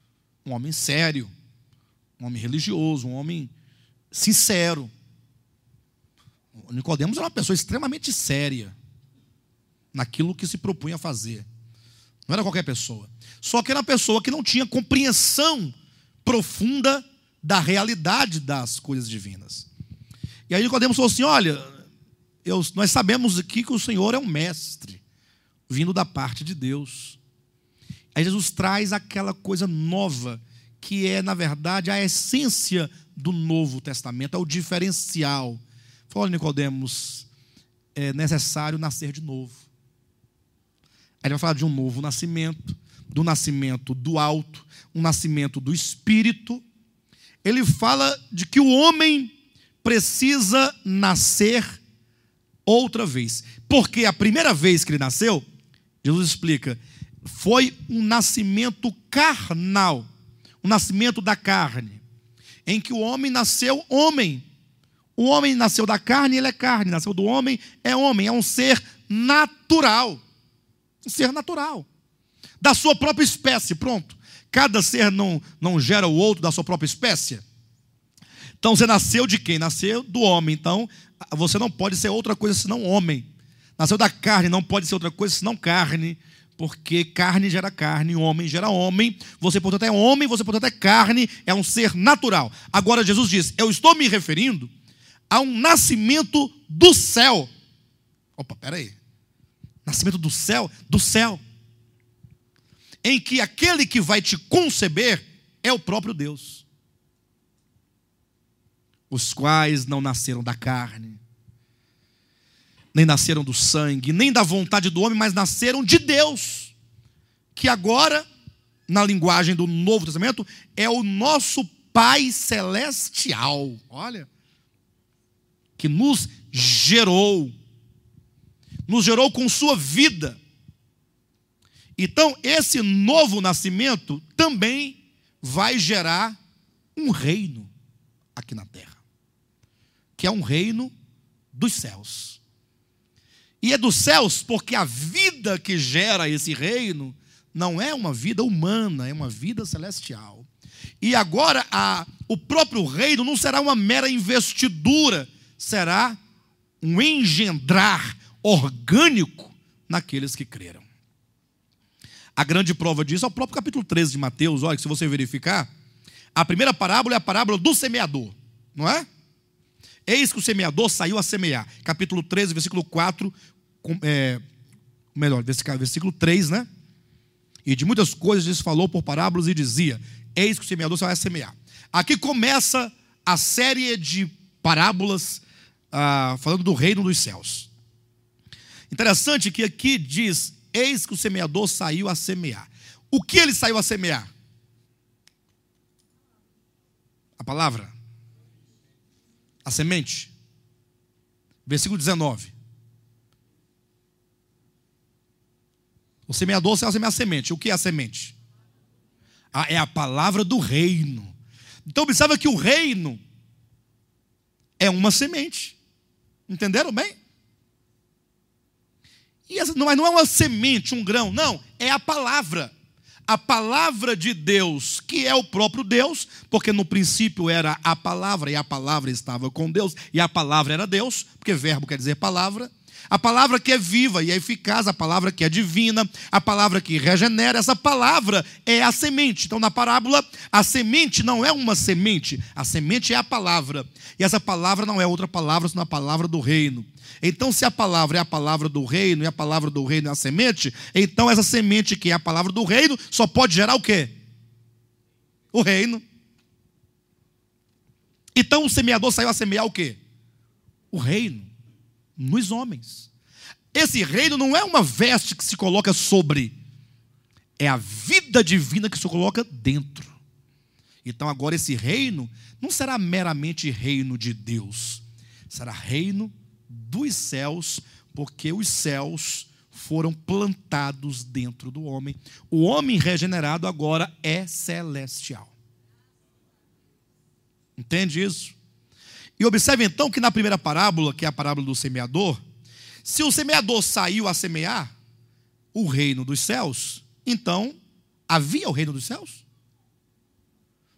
um homem sério, um homem religioso, um homem sincero. O Nicodemos era uma pessoa extremamente séria naquilo que se propunha a fazer. Não era qualquer pessoa. Só que era uma pessoa que não tinha compreensão profunda da realidade das coisas divinas. E aí Nicodemos falou assim: olha, nós sabemos aqui que o Senhor é um mestre, vindo da parte de Deus. Aí Jesus traz aquela coisa nova, que é, na verdade, a essência do Novo Testamento, é o diferencial. Falou: olha, Nicodemos, é necessário nascer de novo. Aí ele vai falar de um novo nascimento, do nascimento do alto, um nascimento do Espírito. Ele fala de que o homem precisa nascer outra vez. Porque a primeira vez que ele nasceu, Jesus explica, foi um nascimento carnal, um nascimento da carne, em que o homem nasceu homem. O homem nasceu da carne, ele é carne. Nasceu do homem, é homem. É um ser natural. Um ser natural. Da sua própria espécie, pronto. Cada ser não gera o outro da sua própria espécie. Então você nasceu de quem? Nasceu do homem. Então você não pode ser outra coisa senão homem. Nasceu da carne, não pode ser outra coisa senão carne. Porque carne gera carne, homem gera homem. Você, portanto, é homem, você, portanto, é carne. É um ser natural. Agora Jesus diz: eu estou me referindo a um nascimento do céu. Opa, peraí. Nascimento do céu? Do céu. Em que aquele que vai te conceber é o próprio Deus. Os quais não nasceram da carne, nem nasceram do sangue, nem da vontade do homem, mas nasceram de Deus. Que agora, na linguagem do Novo Testamento, é o nosso Pai Celestial. Olha. Que nos gerou com sua vida. Então, esse novo nascimento também vai gerar um reino aqui na terra, que é um reino dos céus. E é dos céus porque a vida que gera esse reino não é uma vida humana, é uma vida celestial. E agora o próprio reino não será uma mera investidura, será um engendrar orgânico naqueles que creram. A grande prova disso é o próprio capítulo 13 de Mateus. Olha, que se você verificar, a primeira parábola é a parábola do semeador, não é? Eis que o semeador saiu a semear. Capítulo 13, versículo 4, versículo 3, né? E de muitas coisas lhes falou por parábolas e dizia: eis que o semeador saiu a semear. Aqui começa a série de parábolas falando do reino dos céus. Interessante que aqui diz: eis que o semeador saiu a semear. O que ele saiu a semear? A palavra? A semente? Versículo 19. O semeador saiu a semear a semente. O que é a semente? É a palavra do reino. Então observa que o reino é uma semente. Entenderam bem? E essa não é uma semente, um grão, não, é a palavra de Deus, que é o próprio Deus, porque no princípio era a palavra, e a palavra estava com Deus, e a palavra era Deus, porque verbo quer dizer palavra. A palavra que é viva e é eficaz, a palavra que é divina, a palavra que regenera, essa palavra é a semente. Então na parábola, a semente não é uma semente, a semente é a palavra, e essa palavra não é outra palavra senão a palavra do reino. Então se a palavra é a palavra do reino, e a palavra do reino é a semente, então essa semente que é a palavra do reino, só pode gerar o quê? O reino. Então o semeador saiu a semear o quê? O reino. Nos homens. Esse reino não é uma veste que se coloca sobre, é a vida divina que se coloca dentro. Então agora esse reino não será meramente reino de Deus, será reino dos céus, porque os céus foram plantados dentro do homem. O homem regenerado agora é celestial. Entende isso? E observe então que na primeira parábola, que é a parábola do semeador, se o semeador saiu a semear o reino dos céus, então havia o reino dos céus?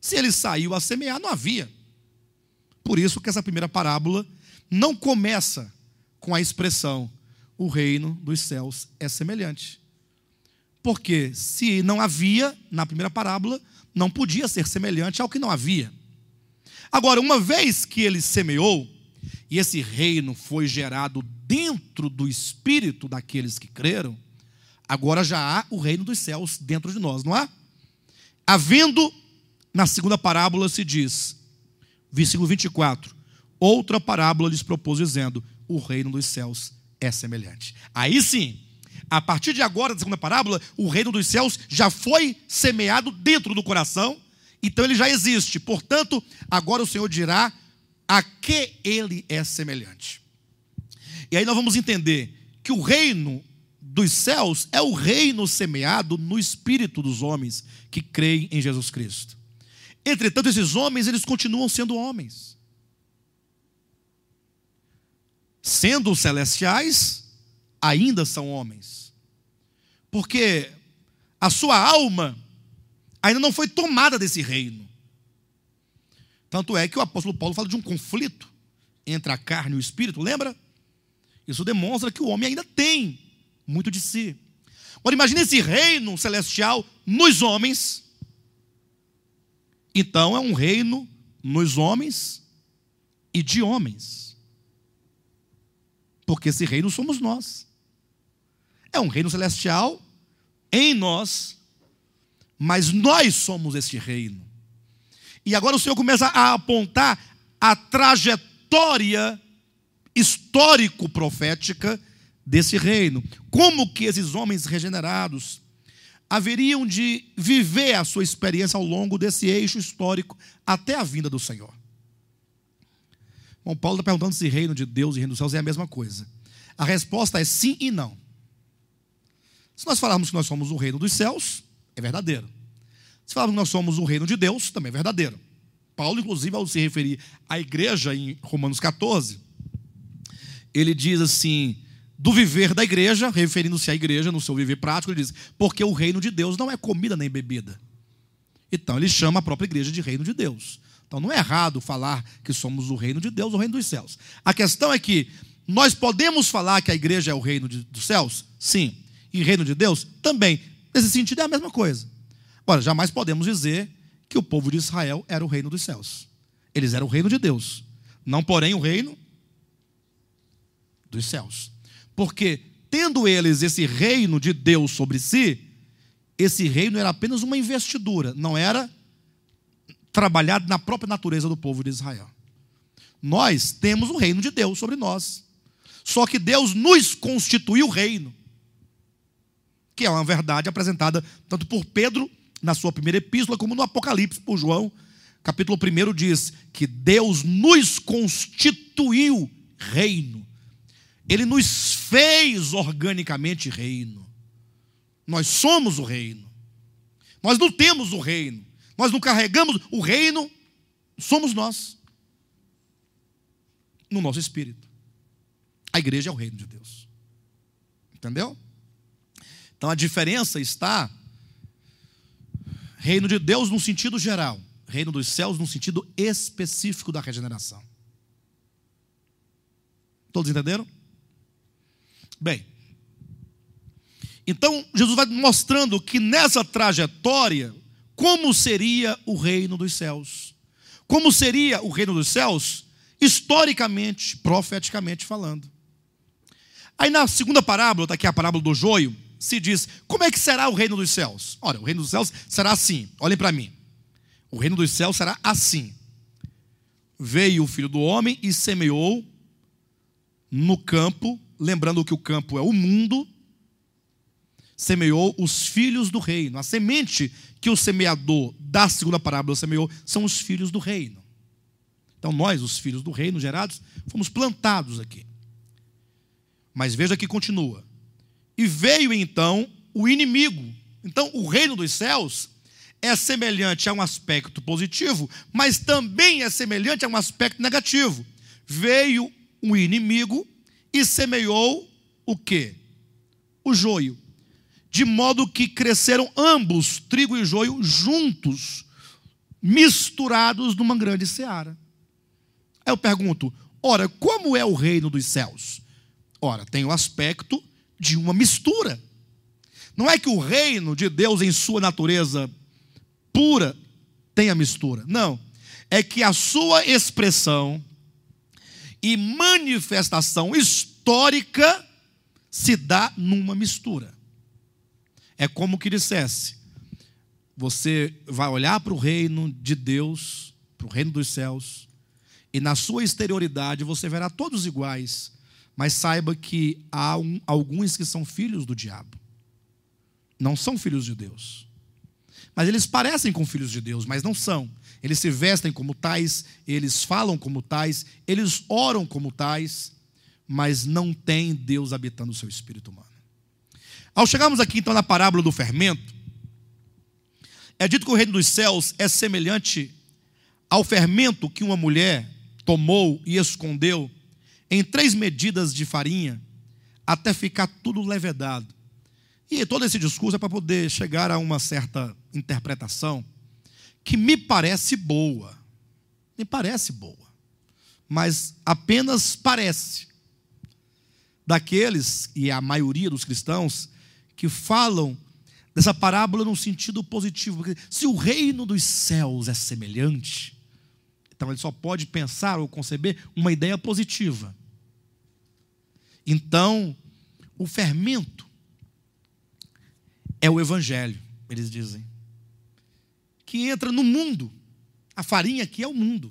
Se ele saiu a semear, não havia. Por isso que essa primeira parábola não começa com a expressão: o reino dos céus é semelhante. Porque se não havia na primeira parábola, não podia ser semelhante ao que não havia. Agora, uma vez que ele semeou, e esse reino foi gerado dentro do espírito daqueles que creram, agora já há o reino dos céus dentro de nós, não há? Havendo, na segunda parábola se diz, versículo 24, outra parábola lhes propôs dizendo: o reino dos céus é semelhante. Aí sim, a partir de agora, da segunda parábola, o reino dos céus já foi semeado dentro do coração, então ele já existe. Portanto, agora o Senhor dirá a que ele é semelhante. E aí nós vamos entender que o reino dos céus é o reino semeado no espírito dos homens que creem em Jesus Cristo. Entretanto, esses homens, eles continuam sendo homens. Sendo celestiais, ainda são homens. Porque a sua alma ainda não foi tomada desse reino. Tanto é que o apóstolo Paulo fala de um conflito entre a carne e o espírito, lembra? Isso demonstra que o homem ainda tem muito de si. Agora imagine esse reino celestial nos homens. Então é um reino nos homens e de homens. Porque esse reino somos nós. É um reino celestial em nós, mas nós somos este reino. E agora o Senhor começa a apontar a trajetória histórico-profética desse reino. Como que esses homens regenerados haveriam de viver a sua experiência ao longo desse eixo histórico até a vinda do Senhor. Bom, Paulo está perguntando se reino de Deus e reino dos céus é a mesma coisa. A resposta é sim e não. Se nós falarmos que nós somos o reino dos céus, é verdadeiro. Se falarmos que nós somos o reino de Deus, também é verdadeiro. Paulo, inclusive, ao se referir à igreja em Romanos 14, ele diz assim, do viver da igreja, referindo-se à igreja no seu viver prático, ele diz, porque o reino de Deus não é comida nem bebida. Então ele chama a própria igreja de reino de Deus. Então não é errado falar que somos o reino de Deus, o reino dos céus. A questão é que nós podemos falar que a igreja é o reino dos céus? Sim. E reino de Deus? Também. Nesse sentido é a mesma coisa. Agora, jamais podemos dizer que o povo de Israel era o reino dos céus. Eles eram o reino de Deus. Não, porém, o reino dos céus. Porque, tendo eles esse reino de Deus sobre si, esse reino era apenas uma investidura, não era trabalhado na própria natureza do povo de Israel. Nós temos o reino de Deus sobre nós. Só que Deus nos constituiu reino, que é uma verdade apresentada tanto por Pedro na sua primeira epístola, como no Apocalipse por João. Capítulo 1 diz que Deus nos constituiu reino. Ele nos fez organicamente reino. Nós somos o reino. Nós não temos o reino. Nós não carregamos o reino. Somos nós. No nosso espírito. A igreja é o reino de Deus. Entendeu? Então a diferença está reino de Deus no sentido geral, reino dos céus no sentido específico da regeneração. Todos entenderam? Bem, então Jesus vai mostrando que nessa trajetória, como seria o reino dos céus. Como seria o reino dos céus, historicamente, profeticamente falando. Aí na segunda parábola, está aqui a parábola do joio, se diz, como é que será o reino dos céus? Olha, o reino dos céus será assim, olhem para mim. O reino dos céus será assim. Veio o Filho do Homem e semeou no campo, lembrando que o campo é o mundo, semeou os filhos do reino. A semente que o semeador da segunda parábola semeou são os filhos do reino. Então nós, os filhos do reino gerados, fomos plantados aqui. Mas veja que continua. E veio então o inimigo. Então o reino dos céus é semelhante a um aspecto positivo, mas também é semelhante a um aspecto negativo. Veio um inimigo e semeou o quê? O joio. De modo que cresceram ambos, trigo e joio, juntos misturados numa grande seara. Aí eu pergunto, ora, como é o reino dos céus? Ora, tem o aspecto de uma mistura. Não é que o reino de Deus, em sua natureza pura, tenha mistura. Não. É que a sua expressão e manifestação histórica se dá numa mistura. É como que dissesse, você vai olhar para o reino de Deus, para o reino dos céus, e na sua exterioridade você verá todos iguais, mas saiba que há alguns que são filhos do diabo. Não são filhos de Deus. Mas eles parecem com filhos de Deus, mas não são. Eles se vestem como tais, eles falam como tais, eles oram como tais, mas não tem Deus habitando o seu espírito humano. Ao chegarmos aqui então na parábola do fermento, é dito que o reino dos céus é semelhante ao fermento que uma mulher tomou e escondeu em 3 medidas de farinha, até ficar tudo levedado. E todo esse discurso é para poder chegar a uma certa interpretação que me parece boa. Me parece boa. Mas apenas parece. Daqueles, e a maioria dos cristãos, que falam dessa parábola num sentido positivo. Porque se o reino dos céus é semelhante, então ele só pode pensar ou conceber uma ideia positiva. Então, o fermento é o evangelho, eles dizem, que entra no mundo. A farinha aqui é o mundo.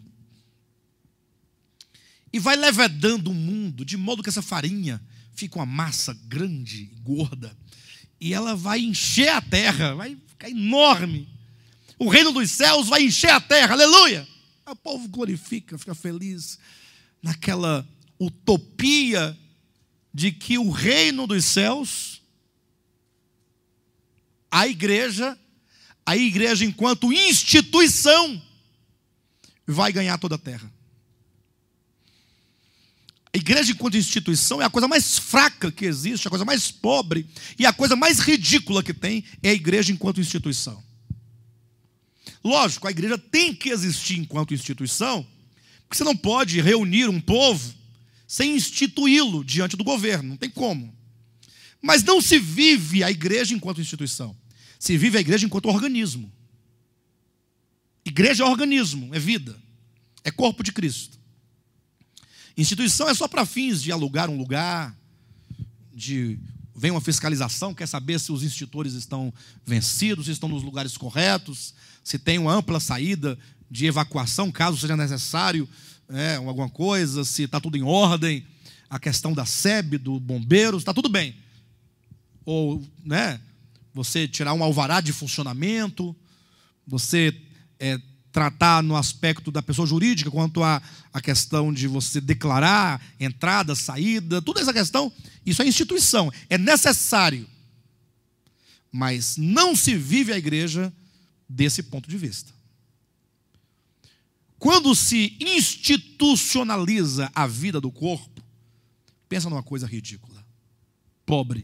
E vai levedando o mundo, de modo que essa farinha fica uma massa grande, gorda, e ela vai encher a terra, vai ficar enorme. O reino dos céus vai encher a terra, aleluia! O povo glorifica, fica feliz, naquela utopia de que o reino dos céus, a igreja enquanto instituição, vai ganhar toda a terra. A igreja enquanto instituição é a coisa mais fraca que existe, a coisa mais pobre e a coisa mais ridícula que tem é a igreja enquanto instituição. Lógico, a igreja tem que existir enquanto instituição, porque você não pode reunir um povo sem instituí-lo diante do governo, não tem como. Mas não se vive a igreja enquanto instituição, se vive a igreja enquanto organismo. Igreja é organismo, é vida, é corpo de Cristo. Instituição é só para fins de alugar um lugar, vem uma fiscalização, quer saber se os institutores estão vencidos, se estão nos lugares corretos, se tem uma ampla saída de evacuação, caso seja necessário, alguma coisa, se está tudo em ordem, a questão da SEB, do bombeiro, está tudo bem. Ou, você tirar um alvará de funcionamento, você tratar no aspecto da pessoa jurídica, quanto à questão de você declarar entrada, saída, toda essa questão, isso é instituição, é necessário. Mas não se vive a igreja desse ponto de vista. Quando se institucionaliza a vida do corpo, pensa numa coisa ridícula, pobre.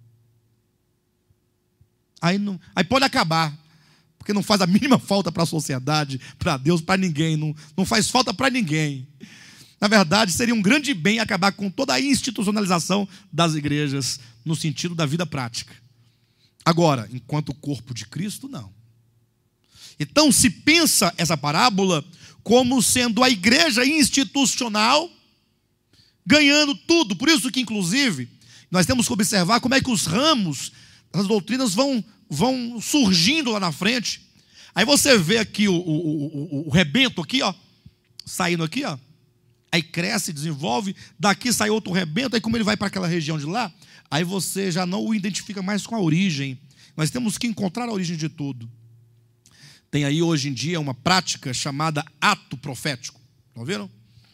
Aí pode acabar, porque não faz a mínima falta para a sociedade, para Deus, para ninguém, não faz falta para ninguém. Na verdade, seria um grande bem acabar com toda a institucionalização das igrejas, no sentido da vida prática. Agora, enquanto corpo de Cristo, não. Então se pensa essa parábola como sendo a igreja institucional ganhando tudo. Por isso que, inclusive, nós temos que observar como é que os ramos, as doutrinas vão surgindo lá na frente. Aí você vê aqui o rebento aqui, ó, saindo aqui, ó. Aí cresce, desenvolve, daqui sai outro rebento, aí como ele vai para aquela região de lá, aí você já não o identifica mais com a origem. Nós temos que encontrar a origem de tudo. Tem aí hoje em dia uma prática chamada ato profético. Estão vendo?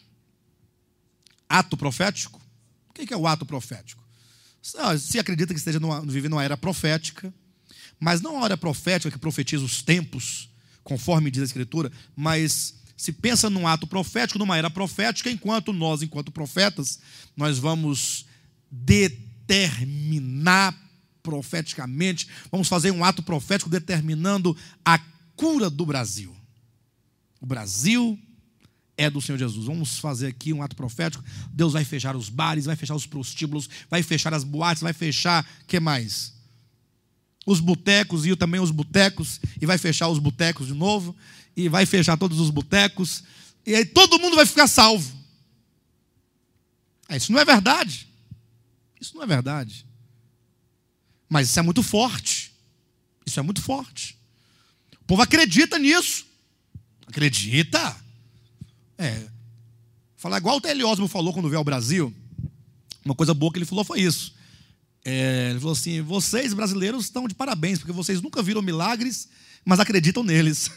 Ato profético? O que é o ato profético? Se acredita que esteja vivendo uma era profética, mas não uma era profética que profetiza os tempos, conforme diz a Escritura, mas se pensa num ato profético, numa era profética, enquanto profetas, nós vamos determinar profeticamente, vamos fazer um ato profético determinando a cura do Brasil. O Brasil é do Senhor Jesus. Vamos fazer aqui um ato profético. Deus vai fechar os bares, vai fechar os prostíbulos, vai fechar as boates, vai fechar, o que mais? Os botecos, e também os botecos, e vai fechar os botecos de novo, e vai fechar todos os botecos, e aí todo mundo vai ficar salvo. Isso não é verdade. Isso não é verdade. Mas isso é muito forte. Isso é muito forte. O povo acredita nisso. Acredita. Falar igual o T.L. Osborne falou quando veio ao Brasil. Uma coisa boa que ele falou foi isso. Ele falou assim: vocês brasileiros estão de parabéns, porque vocês nunca viram milagres, mas acreditam neles.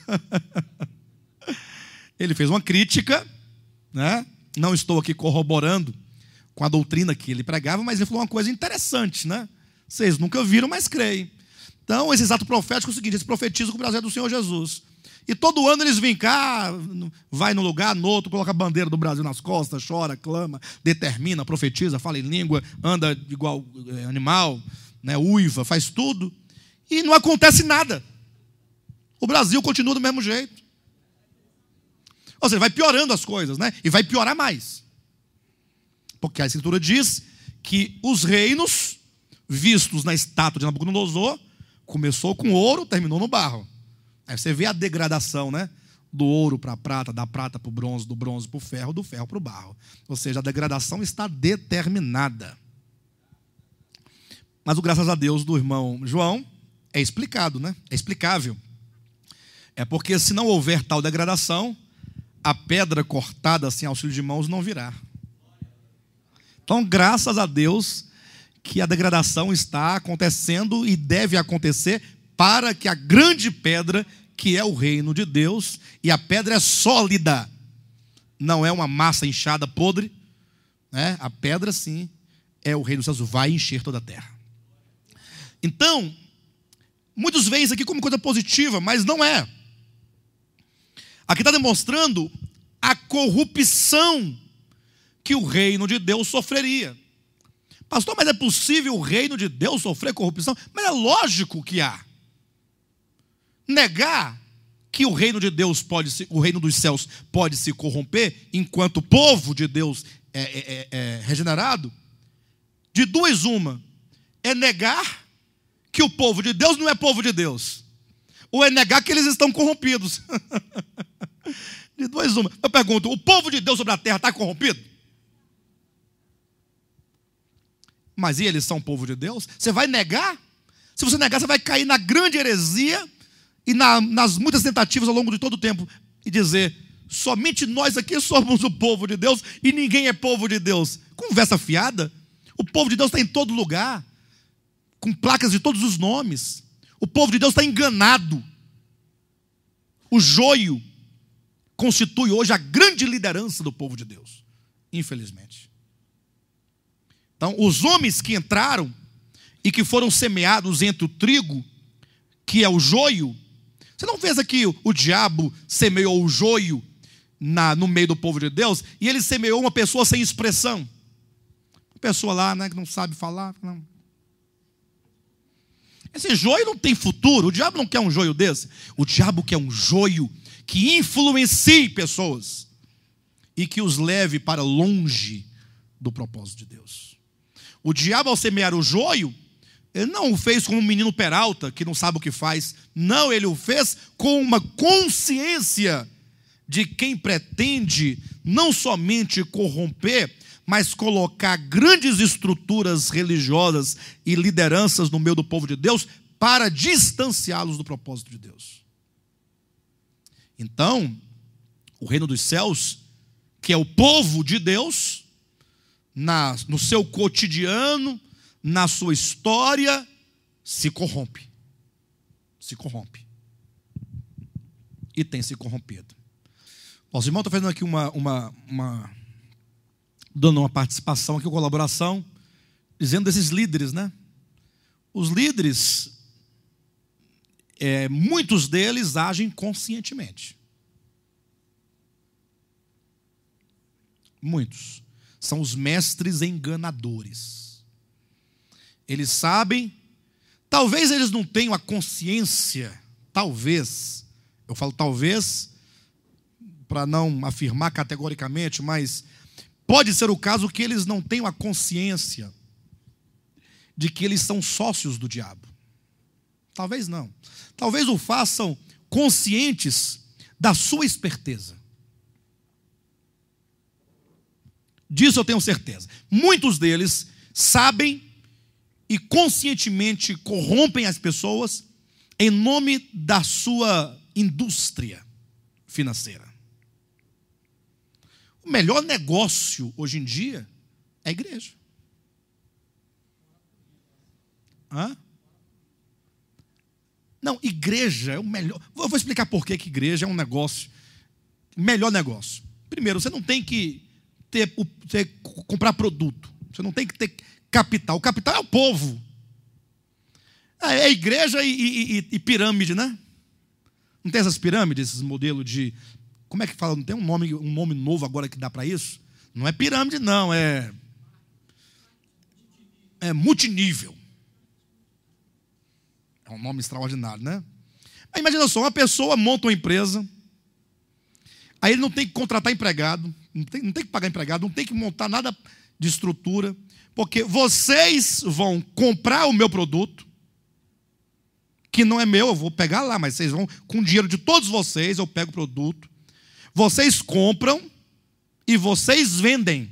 Ele fez uma crítica, né? Não estou aqui corroborando com a doutrina que ele pregava, mas ele falou uma coisa interessante, né? Vocês nunca viram, mas creem. Então, esse ato profético é o seguinte: eles profetizam que o Brasil é do Senhor Jesus. E todo ano eles vêm cá, vai num lugar, no outro, coloca a bandeira do Brasil nas costas, chora, clama, determina, profetiza, fala em língua, anda igual animal, né, uiva, faz tudo. E não acontece nada. O Brasil continua do mesmo jeito. Ou seja, vai piorando as coisas, né? E vai piorar mais. Porque a Escritura diz que os reinos vistos na estátua de Nabucodonosor começou com ouro, terminou no barro. Aí você vê a degradação, né? Do ouro para a prata, da prata para o bronze, do bronze para o ferro, do ferro para o barro. Ou seja, a degradação está determinada. Mas o graças a Deus do irmão João é explicado, né? É explicável. É porque se não houver tal degradação, a pedra cortada assim aos filhos de mãos não virá. Então, graças a Deus que a degradação está acontecendo e deve acontecer para que a grande pedra, que é o reino de Deus, e a pedra é sólida, não é uma massa inchada, podre, né? A pedra sim é o reino dos céus, vai encher toda a terra. Então, muitos veem isso aqui como coisa positiva, mas não é. Aqui está demonstrando a corrupção que o reino de Deus sofreria. Pastor, mas é possível o reino de Deus sofrer corrupção? Mas é lógico que há. Negar que o reino de Deus o reino dos céus pode se corromper enquanto o povo de Deus é regenerado, de duas uma: é negar que o povo de Deus não é povo de Deus, ou é negar que eles estão corrompidos. De duas uma. Eu pergunto: o povo de Deus sobre a terra está corrompido? Mas e eles são povo de Deus? Você vai negar? Se você negar, você vai cair na grande heresia e nas muitas tentativas ao longo de todo o tempo, e dizer: somente nós aqui somos o povo de Deus e ninguém é povo de Deus. Conversa fiada. O povo de Deus está em todo lugar, com placas de todos os nomes. O povo de Deus está enganado. O joio constitui hoje a grande liderança do povo de Deus, infelizmente. Então, os homens que entraram e que foram semeados entre o trigo, que é o joio. Você não vê aqui o diabo semeou o joio no meio do povo de Deus, e ele semeou uma pessoa sem expressão. Uma pessoa lá, né, que não sabe falar. Não. Esse joio não tem futuro. O diabo não quer um joio desse. O diabo quer um joio que influencie pessoas e que os leve para longe do propósito de Deus. O diabo, ao semear o joio, ele não o fez como um menino peralta que não sabe o que faz. Não, ele o fez com uma consciência de quem pretende não somente corromper, mas colocar grandes estruturas religiosas e lideranças no meio do povo de Deus para distanciá-los do propósito de Deus. Então, o reino dos céus, que é o povo de Deus, no seu cotidiano, na sua história, se corrompe. Se corrompe. E tem se corrompido. Os irmãos estão fazendo aqui dando uma participação aqui, uma colaboração, dizendo desses líderes, né? Os líderes, muitos deles agem conscientemente. Muitos. São os mestres enganadores. Eles sabem, talvez eles não tenham a consciência, talvez, eu falo talvez, para não afirmar categoricamente, mas pode ser o caso que eles não tenham a consciência de que eles são sócios do diabo. Talvez não. Talvez o façam conscientes da sua esperteza. Disso eu tenho certeza. Muitos deles sabem e conscientemente corrompem as pessoas em nome da sua indústria financeira. O melhor negócio hoje em dia é a igreja. Hã? Não, igreja é o melhor. Eu vou explicar por que igreja é um negócio, melhor negócio. Primeiro, você não tem que comprar produto. Você não tem que ter capital. O capital é o povo. É igreja e pirâmide, né? Não tem essas pirâmides, esses modelos de... Como é que fala? Não tem um nome novo agora que dá para isso? Não é pirâmide, não. É multinível. É um nome extraordinário, né? Aí imagina só, uma pessoa monta uma empresa, aí ele não tem que contratar empregado, não tem que pagar empregado, não tem que montar nada de estrutura, porque vocês vão comprar o meu produto, que não é meu, eu vou pegar lá, mas vocês vão, com o dinheiro de todos vocês, eu pego o produto, vocês compram e vocês vendem.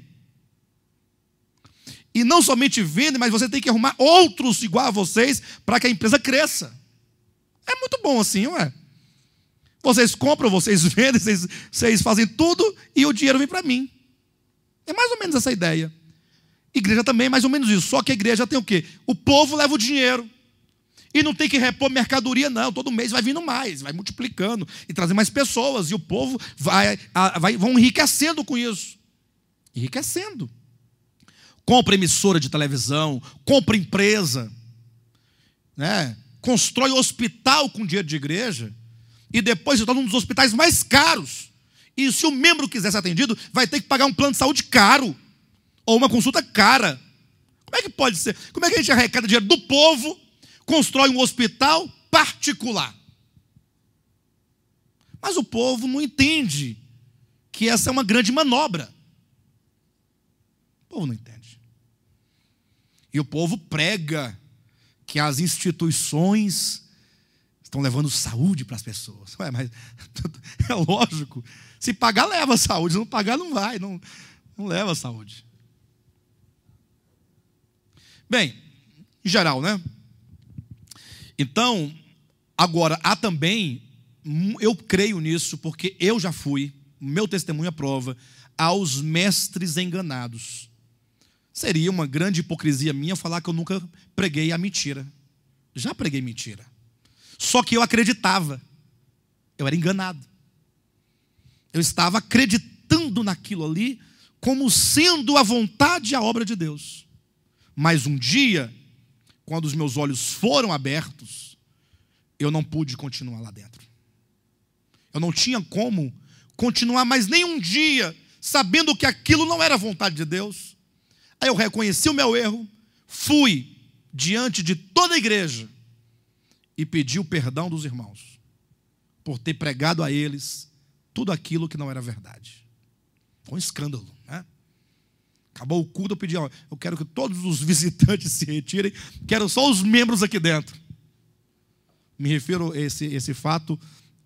E não somente vendem, mas você tem que arrumar outros igual a vocês para que a empresa cresça. É muito bom assim, não é? Vocês compram, vocês vendem, vocês fazem tudo e o dinheiro vem para mim. É mais ou menos essa ideia. Igreja também é mais ou menos isso. Só que a igreja tem o quê? O povo leva o dinheiro. E não tem que repor mercadoria, não. Todo mês vai vindo mais, vai multiplicando e trazer mais pessoas. E o povo vão enriquecendo com isso. Enriquecendo. Compra emissora de televisão, compra empresa, né? Constrói hospital com dinheiro de igreja e depois se torna um dos hospitais mais caros. E se o membro quiser ser atendido, vai ter que pagar um plano de saúde caro ou uma consulta cara. Como é que pode ser? Como é que a gente arrecada dinheiro do povo, constrói um hospital particular? Mas o povo não entende que essa é uma grande manobra. O povo não entende. E o povo prega que as instituições estão levando saúde para as pessoas. Ué, mas é lógico. Se pagar, leva a saúde. Se não pagar, não vai. Não leva a saúde. Bem, em geral, né? Então, agora, há também, eu creio nisso, porque eu já fui, meu testemunho é prova, aos mestres enganados. Seria uma grande hipocrisia minha falar que eu nunca preguei a mentira. Já preguei mentira. Só que eu acreditava. Eu era enganado. Eu estava acreditando naquilo ali como sendo a vontade e a obra de Deus. Mas um dia, quando os meus olhos foram abertos, eu não pude continuar lá dentro. Eu não tinha como continuar mais nem um dia sabendo que aquilo não era a vontade de Deus. Aí eu reconheci o meu erro, fui diante de toda a igreja e pedi o perdão dos irmãos por ter pregado a eles tudo aquilo que não era verdade. Foi um escândalo, né? Acabou o culto, eu pedi, eu quero que todos os visitantes se retirem, quero só os membros aqui dentro. Me refiro a esse fato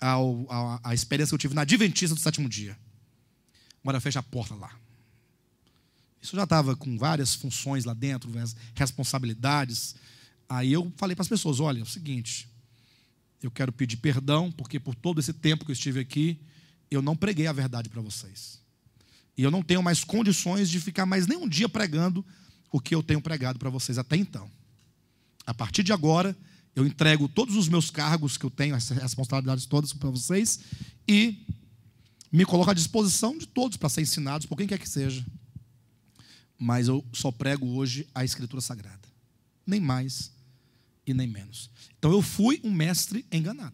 à experiência que eu tive na Adventista do sétimo dia. Agora fecha a porta lá. Isso já estava com várias funções lá dentro, responsabilidades. Aí eu falei para as pessoas, olha, é o seguinte, eu quero pedir perdão, porque por todo esse tempo que eu estive aqui, eu não preguei a verdade para vocês. E eu não tenho mais condições de ficar mais nem um dia pregando o que eu tenho pregado para vocês até então. A partir de agora, eu entrego todos os meus cargos que eu tenho, as responsabilidades todas para vocês, e me coloco à disposição de todos para ser ensinados por quem quer que seja. Mas eu só prego hoje a Escritura Sagrada. Nem mais e nem menos. Então eu fui um mestre enganado.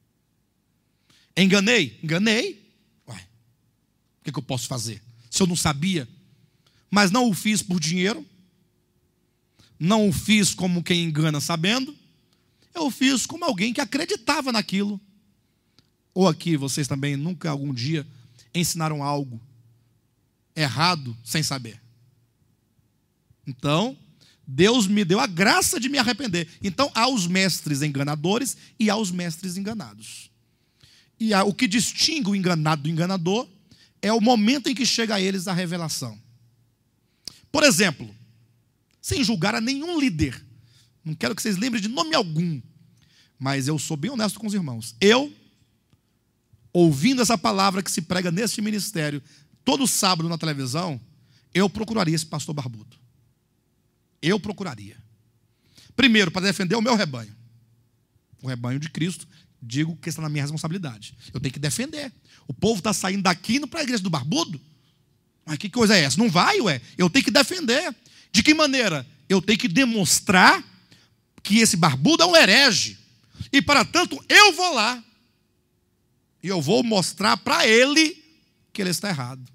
Enganei? Enganei. Ué, o que eu posso fazer? Se eu não sabia. Mas não o fiz por dinheiro. Não o fiz como quem engana sabendo. Eu o fiz como alguém que acreditava naquilo. Ou aqui vocês também nunca algum dia ensinaram algo errado sem saber. Então, Deus me deu a graça de me arrepender. Então, há os mestres enganadores e há os mestres enganados. E o que distingue o enganado do enganador é o momento em que chega a eles a revelação. Por exemplo, sem julgar a nenhum líder, não quero que vocês lembrem de nome algum, mas eu sou bem honesto com os irmãos. Eu, ouvindo essa palavra que se prega neste ministério, todo sábado na televisão, eu procuraria esse pastor barbudo. Eu procuraria. Primeiro, para defender o meu rebanho. O rebanho de Cristo, digo que está na minha responsabilidade. Eu tenho que defender. O povo está saindo daqui indo para a igreja do barbudo. Mas que coisa é essa? Não vai, ué? Eu tenho que defender. De que maneira? Eu tenho que demonstrar que esse barbudo é um herege. E, para tanto, eu vou lá. E eu vou mostrar para ele que ele está errado.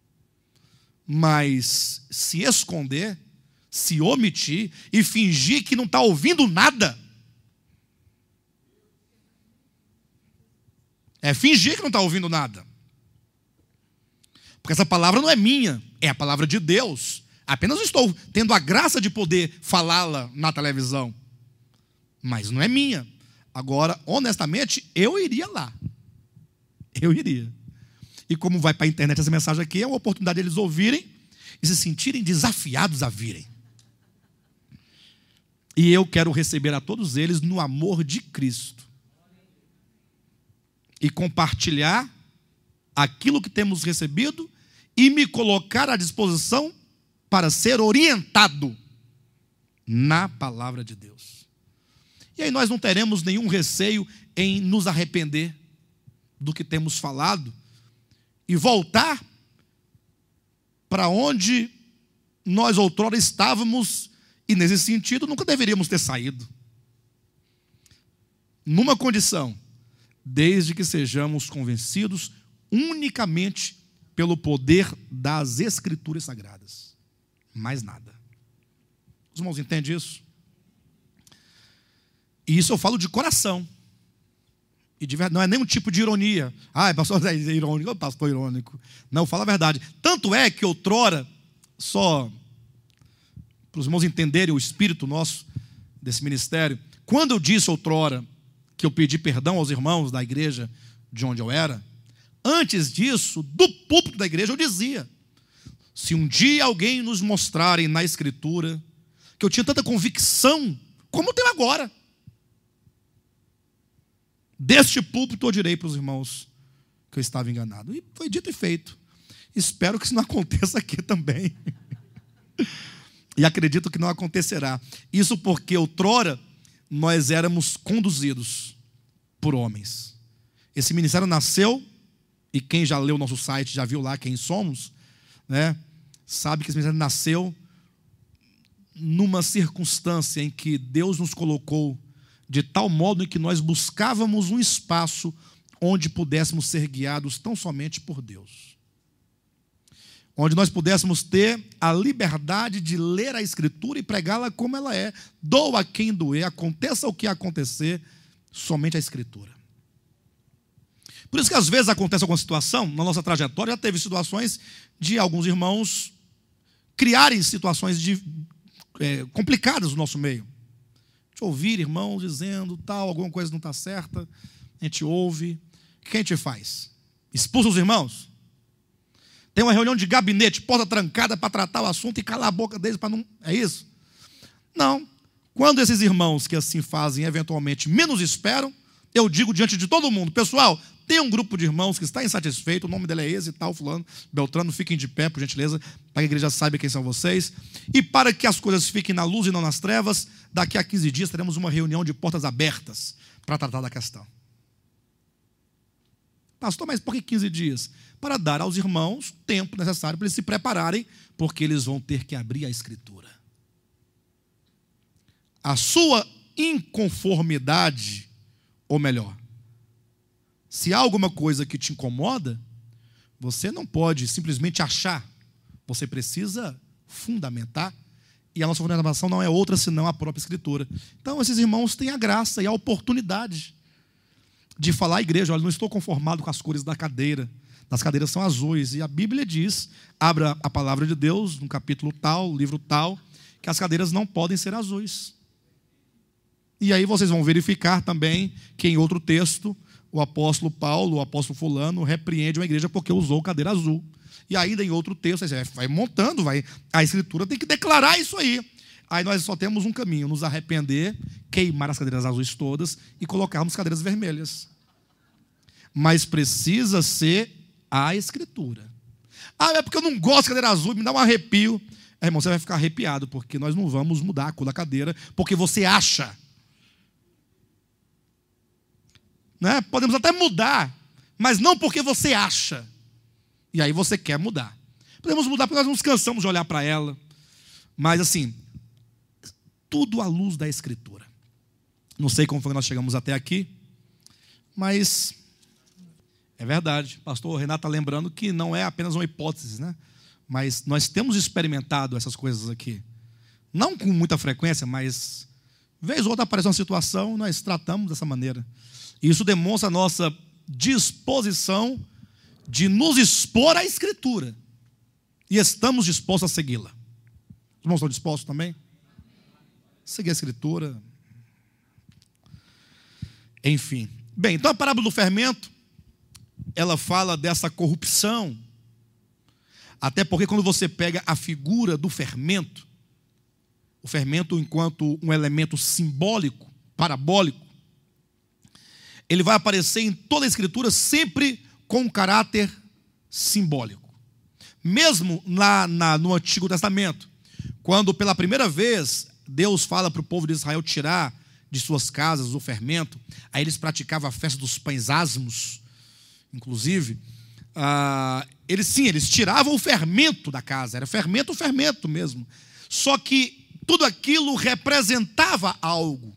Mas se esconder, se omitir e fingir que não está ouvindo nada, é fingir que não está ouvindo nada. Porque essa palavra não é minha, é a palavra de Deus. Apenas estou tendo a graça de poder falá-la na televisão. Mas não é minha. Agora, honestamente, eu iria lá. Eu iria. E como vai para a internet essa mensagem aqui, é uma oportunidade de eles ouvirem e se sentirem desafiados a virem. E eu quero receber a todos eles no amor de Cristo. E compartilhar aquilo que temos recebido e me colocar à disposição para ser orientado na palavra de Deus. E aí nós não teremos nenhum receio em nos arrepender do que temos falado e voltar para onde nós outrora estávamos e, nesse sentido, nunca deveríamos ter saído. Numa condição, desde que sejamos convencidos unicamente pelo poder das Escrituras Sagradas. Mais nada. Os irmãos entendem isso? E isso eu falo de coração. E não é nenhum tipo de ironia. Ah, pastor é irônico, pastor irônico. Não, eu falo a verdade. Tanto é que outrora, só para os irmãos entenderem o espírito nosso desse ministério, quando eu disse outrora que eu pedi perdão aos irmãos da igreja de onde eu era, antes disso, do púlpito da igreja, eu dizia: se um dia alguém nos mostrarem na Escritura que eu tinha tanta convicção como eu tenho agora, deste púlpito eu direi para os irmãos que eu estava enganado. E foi dito e feito. Espero que isso não aconteça aqui também. E acredito que não acontecerá. Isso porque outrora nós éramos conduzidos por homens. Esse ministério nasceu, e quem já leu o nosso site, já viu lá quem somos, né? Sabe que esse ministério nasceu numa circunstância em que Deus nos colocou de tal modo em que nós buscávamos um espaço onde pudéssemos ser guiados tão somente por Deus. Onde nós pudéssemos ter a liberdade de ler a Escritura e pregá-la como ela é. Doa quem doer, aconteça o que acontecer, somente a Escritura. Por isso que às vezes acontece alguma situação, na nossa trajetória já teve situações de alguns irmãos criarem situações complicadas no nosso meio. De ouvir irmãos dizendo tal, alguma coisa não está certa, a gente ouve. O que a gente faz? Expulsa os irmãos? Tem uma reunião de gabinete, porta trancada para tratar o assunto e calar a boca deles para não... É isso? Não. Quando esses irmãos que assim fazem, eventualmente, menos esperam, eu digo diante de todo mundo: pessoal, tem um grupo de irmãos que está insatisfeito, o nome dele é esse e tal, fulano, Beltrano, fiquem de pé, por gentileza, para que a igreja saiba quem são vocês. E para que as coisas fiquem na luz e não nas trevas, daqui a 15 dias teremos uma reunião de portas abertas para tratar da questão. Pastor, mas por que 15 dias? Para dar aos irmãos o tempo necessário para eles se prepararem, porque eles vão ter que abrir a Escritura. A sua inconformidade, ou melhor, se há alguma coisa que te incomoda, você não pode simplesmente achar, você precisa fundamentar, e a nossa fundamentação não é outra senão a própria Escritura. Então esses irmãos têm a graça e a oportunidade de falar à igreja: olha, não estou conformado com as cores da cadeira, das cadeiras são azuis. E a Bíblia diz, abra a palavra de Deus, no capítulo tal, livro tal, que as cadeiras não podem ser azuis. E aí vocês vão verificar também que em outro texto, o apóstolo Paulo, o apóstolo fulano, repreende uma igreja porque usou cadeira azul. E ainda em outro texto, você vai montando, a Escritura tem que declarar isso aí. Aí nós só temos um caminho, nos arrepender, queimar as cadeiras azuis todas e colocarmos cadeiras vermelhas. Mas precisa ser a Escritura. Ah, é porque eu não gosto de cadeira azul, me dá um arrepio. Irmão, você vai ficar arrepiado, porque nós não vamos mudar a cor da cadeira, porque você acha. Né? Podemos até mudar, mas não porque você acha. E aí você quer mudar. Podemos mudar porque nós nos cansamos de olhar para ela. Mas assim, tudo à luz da Escritura. Não sei como foi que nós chegamos até aqui, mas é verdade. Pastor Renato está lembrando que não é apenas uma hipótese, né? Mas nós temos experimentado essas coisas aqui. Não com muita frequência, mas vez ou outra aparece uma situação e nós tratamos dessa maneira. E isso demonstra a nossa disposição de nos expor à Escritura. E estamos dispostos a segui-la. Os irmãos estão dispostos também? Seguir a Escritura. Enfim. Bem, então a parábola do fermento, ela fala dessa corrupção. Até porque quando você pega a figura do fermento, o fermento enquanto um elemento simbólico, parabólico, ele vai aparecer em toda a Escritura sempre com um caráter simbólico. Mesmo no Antigo Testamento, quando pela primeira vez Deus fala para o povo de Israel tirar de suas casas o fermento, aí eles praticavam a festa dos pães asmos, inclusive, eles tiravam o fermento da casa, era fermento mesmo. Só que tudo aquilo representava algo.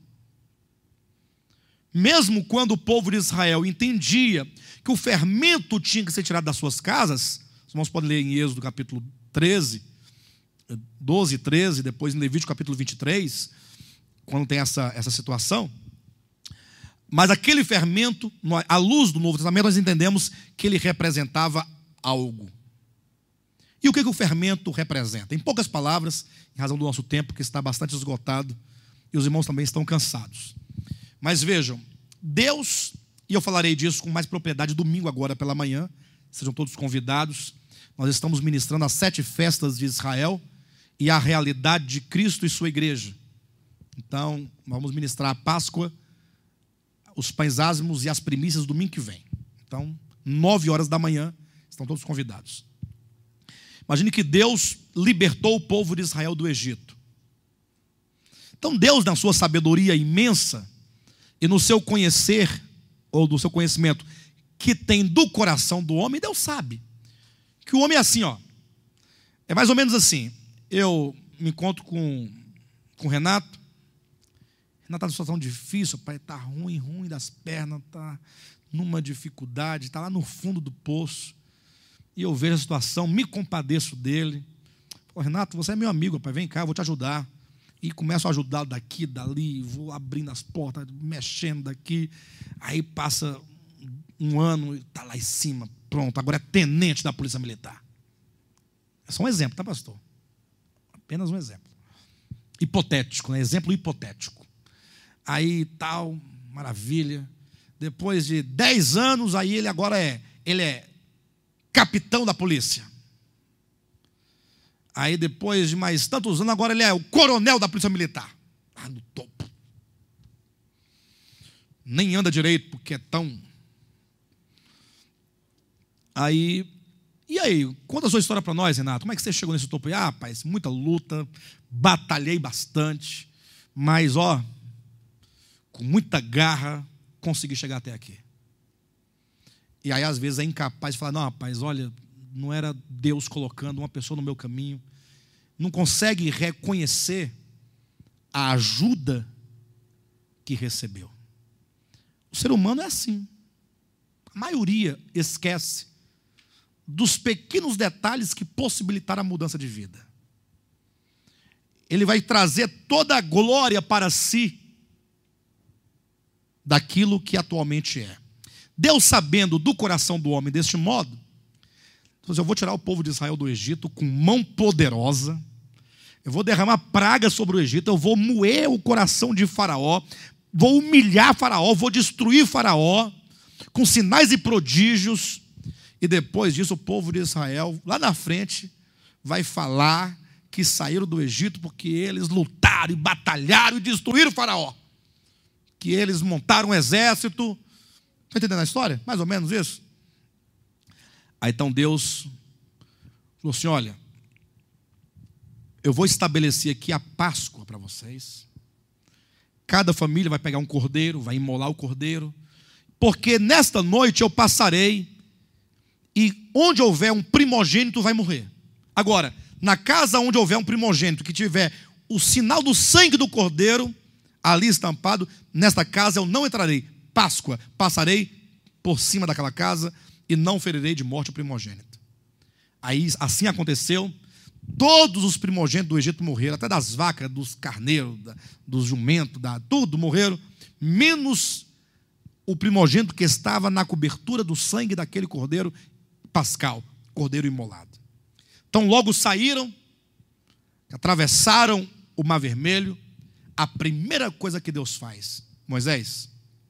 Mesmo quando o povo de Israel entendia que o fermento tinha que ser tirado das suas casas, os irmãos podem ler em Êxodo capítulo 12 e 13, depois em Levítico capítulo 23, quando tem essa situação. Mas aquele fermento, à luz do Novo Testamento, nós entendemos que ele representava algo. E o que o fermento representa? Em poucas palavras, em razão do nosso tempo, que está bastante esgotado, e os irmãos também estão cansados. Mas vejam, Deus, e eu falarei disso com mais propriedade domingo agora pela manhã, sejam todos convidados. Nós estamos ministrando as 7 festas de Israel e a realidade de Cristo e sua igreja. Então, vamos ministrar a Páscoa, os pães asmos e as primícias domingo que vem. Então, 9 horas da manhã, estão todos convidados. Imagine que Deus libertou o povo de Israel do Egito. Então, Deus, na sua sabedoria imensa, e no seu conhecer, ou do seu conhecimento, que tem do coração do homem, Deus sabe que o homem é assim, ó. É mais ou menos assim. Eu me encontro com o Renato. Renato está numa situação difícil, pai, está ruim das pernas, está numa dificuldade, está lá no fundo do poço. E eu vejo a situação, me compadeço dele. Falo, Renato, você é meu amigo, pai, vem cá, eu vou te ajudar. E começo a ajudá-lo daqui, dali, vou abrindo as portas, mexendo daqui. Aí passa um ano e está lá em cima, pronto, agora é tenente da Polícia Militar. É só um exemplo, tá, pastor? Apenas um exemplo. Hipotético, né? Exemplo hipotético. Aí tal, maravilha. Depois de 10 anos, aí ele agora é capitão da polícia. Aí depois de mais tantos anos, agora ele é o coronel da Polícia Militar. No topo. Nem anda direito, porque é tão... Aí, e aí? Conta a sua história para nós, Renato. Como é que você chegou nesse topo aí? Rapaz, muita luta, batalhei bastante, mas, com muita garra, consegui chegar até aqui. E aí, às vezes, é incapaz de falar, não, rapaz, olha, não era Deus colocando uma pessoa no meu caminho. Não consegue reconhecer a ajuda que recebeu. O ser humano é assim. A maioria esquece dos pequenos detalhes que possibilitaram a mudança de vida. Ele vai trazer toda a glória para si daquilo que atualmente é. Deus, sabendo do coração do homem deste modo, Então, eu vou tirar o povo de Israel do Egito com mão poderosa, eu vou derramar praga sobre o Egito, eu vou moer o coração de Faraó, vou humilhar Faraó, vou destruir Faraó, com sinais e prodígios, e depois disso o povo de Israel, lá na frente, vai falar que saíram do Egito porque eles lutaram e batalharam e destruíram Faraó, que eles montaram um exército. Está entendendo a história? Mais ou menos isso. Aí então Deus falou assim: olha, eu vou estabelecer aqui a Páscoa para vocês. Cada família vai pegar um cordeiro, vai imolar o cordeiro, porque nesta noite eu passarei, e onde houver um primogênito vai morrer. Agora, na casa onde houver um primogênito que tiver o sinal do sangue do cordeiro ali estampado, nesta casa eu não entrarei. Páscoa, passarei por cima daquela casa e não ferirei de morte o primogênito. Aí assim aconteceu. Todos os primogênitos do Egito morreram, até das vacas, dos carneiros, dos jumentos, tudo morreram, menos o primogênito que estava na cobertura do sangue daquele cordeiro pascal, cordeiro imolado. Então logo saíram, atravessaram o Mar Vermelho. A primeira coisa que Deus faz: Moisés,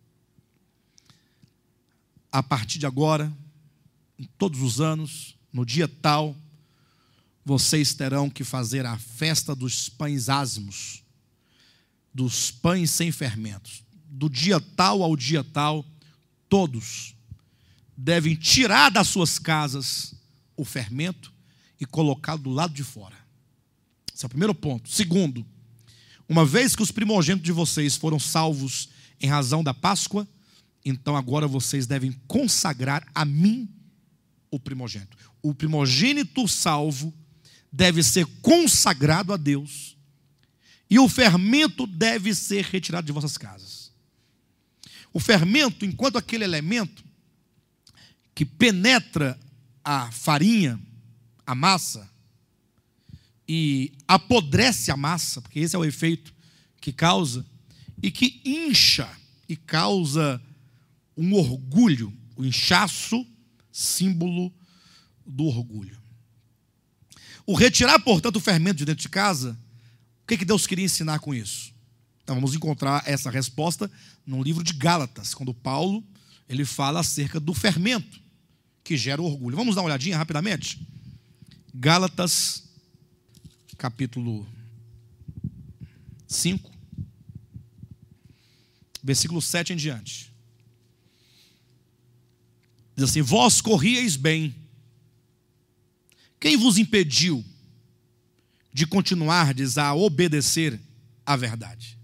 a partir de agora, em todos os anos, no dia tal, vocês terão que fazer a festa dos pães asmos, dos pães sem fermentos. Do dia tal ao dia tal, todos devem tirar das suas casas o fermento e colocá-lo do lado de fora. Esse é o primeiro ponto. Segundo, uma vez que os primogênitos de vocês foram salvos em razão da Páscoa, então agora vocês devem consagrar a mim o primogênito. O primogênito salvo deve ser consagrado a Deus, e o fermento deve ser retirado de vossas casas. O fermento, enquanto aquele elemento que penetra a farinha, a massa, e apodrece a massa, porque esse é o efeito que causa, e que incha e causa um orgulho, o inchaço, símbolo do orgulho. O retirar, portanto, o fermento de dentro de casa, o que Deus queria ensinar com isso? Então vamos encontrar essa resposta no livro de Gálatas, quando Paulo ele fala acerca do fermento que gera o orgulho. Vamos dar uma olhadinha rapidamente? Gálatas, capítulo 5, versículo 7 em diante. Diz assim: vós corrieis bem. Quem vos impediu de continuardes a obedecer à verdade?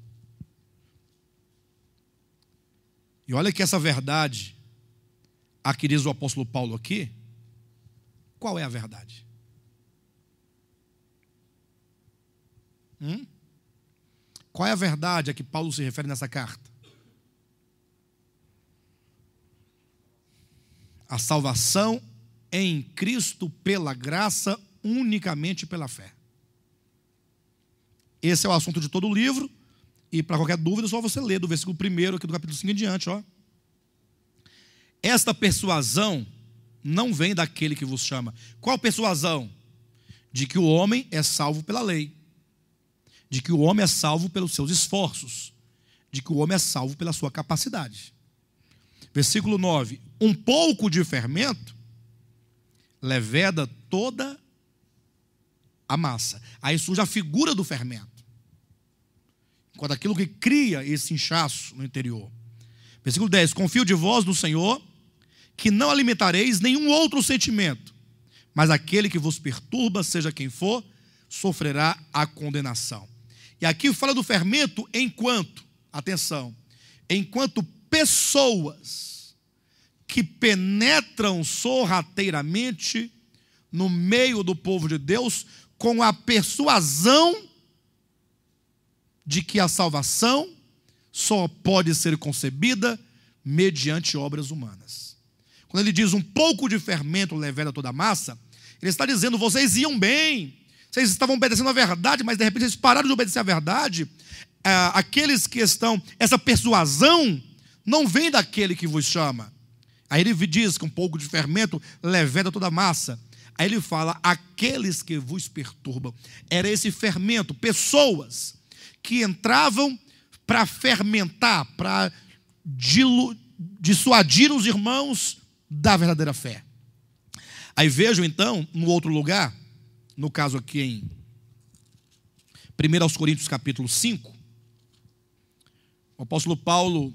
E olha que essa verdade, a que diz o apóstolo Paulo aqui, qual é a verdade? Qual é a verdade a que Paulo se refere nessa carta? A salvação em Cristo pela graça, unicamente pela fé. Esse é o assunto de todo o livro, e para qualquer dúvida é só você ler do versículo 1 aqui do capítulo 5 em diante. Esta persuasão não vem daquele que vos chama. Qual persuasão? De que o homem é salvo pela lei, de que o homem é salvo pelos seus esforços, de que o homem é salvo pela sua capacidade. Versículo 9: um pouco de fermento leveda toda a massa. Aí surge a figura do fermento, enquanto aquilo que cria esse inchaço no interior. Versículo 10: confio de vós no Senhor, que não alimentareis nenhum outro sentimento, mas aquele que vos perturba, seja quem for, sofrerá a condenação. E aqui fala do fermento enquanto, atenção, enquanto pessoas que penetram sorrateiramente no meio do povo de Deus com a persuasão de que a salvação só pode ser concebida mediante obras humanas. Quando ele diz um pouco de fermento leveda toda a massa, ele está dizendo: vocês iam bem, vocês estavam obedecendo a verdade, mas de repente vocês pararam de obedecer a verdade. Aqueles que estão, essa persuasão não vem daquele que vos chama. Aí ele diz que um pouco de fermento leveda toda a massa. Aí ele fala, aqueles que vos perturbam. Era esse fermento, pessoas que entravam para fermentar, para dissuadir os irmãos da verdadeira fé. Aí vejam então, no outro lugar, no caso aqui em 1 Coríntios capítulo 5, o apóstolo Paulo,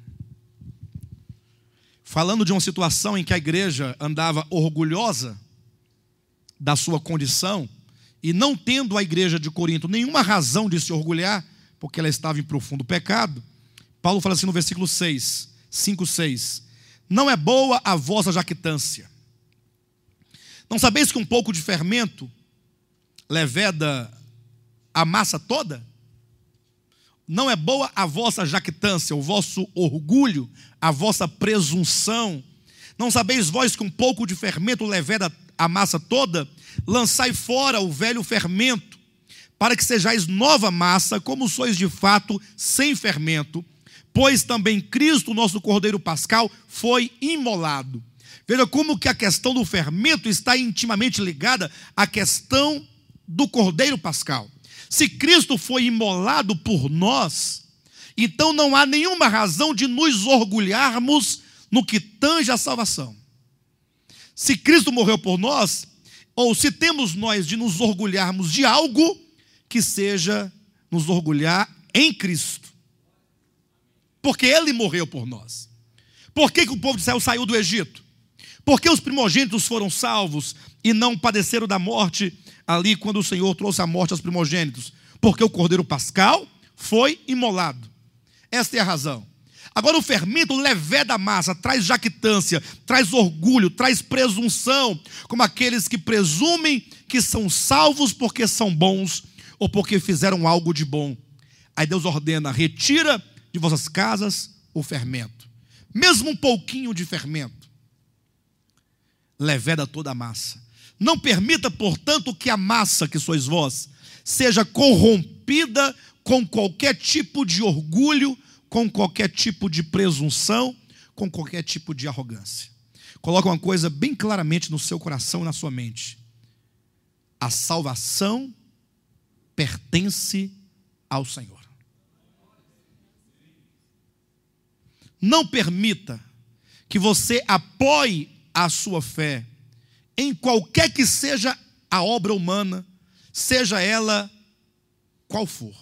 falando de uma situação em que a igreja andava orgulhosa da sua condição, e não tendo a igreja de Corinto nenhuma razão de se orgulhar, porque ela estava em profundo pecado, Paulo fala assim no versículo 6, 5, 6, não é boa a vossa jactância. Não sabeis que um pouco de fermento leveda a massa toda? Não é boa a vossa jactância, o vosso orgulho, a vossa presunção. Não sabeis vós que um pouco de fermento leveda a massa toda? Lançai fora o velho fermento, para que sejais nova massa, como sois de fato sem fermento, pois também Cristo, nosso Cordeiro Pascal, foi imolado. Veja como que a questão do fermento está intimamente ligada à questão do Cordeiro Pascal. Se Cristo foi imolado por nós, então não há nenhuma razão de nos orgulharmos no que tange a salvação. Se Cristo morreu por nós, ou se temos nós de nos orgulharmos de algo, que seja nos orgulhar em Cristo. Porque Ele morreu por nós. Por que o povo de Israel saiu do Egito? Porque os primogênitos foram salvos e não padeceram da morte ali quando o Senhor trouxe a morte aos primogênitos? Porque o Cordeiro Pascal foi imolado. Esta é a razão. Agora o fermento leveda a massa, traz jactância, traz orgulho, traz presunção, como aqueles que presumem que são salvos porque são bons ou porque fizeram algo de bom. Aí Deus ordena, retira de vossas casas o fermento. Mesmo um pouquinho de fermento leveda toda a massa. Não permita, portanto, que a massa, que sois vós, seja corrompida com qualquer tipo de orgulho, com qualquer tipo de presunção, com qualquer tipo de arrogância. Coloca uma coisa bem claramente no seu coração e na sua mente. A salvação pertence ao Senhor. Não permita que você apoie a sua fé em qualquer que seja a obra humana, seja ela qual for.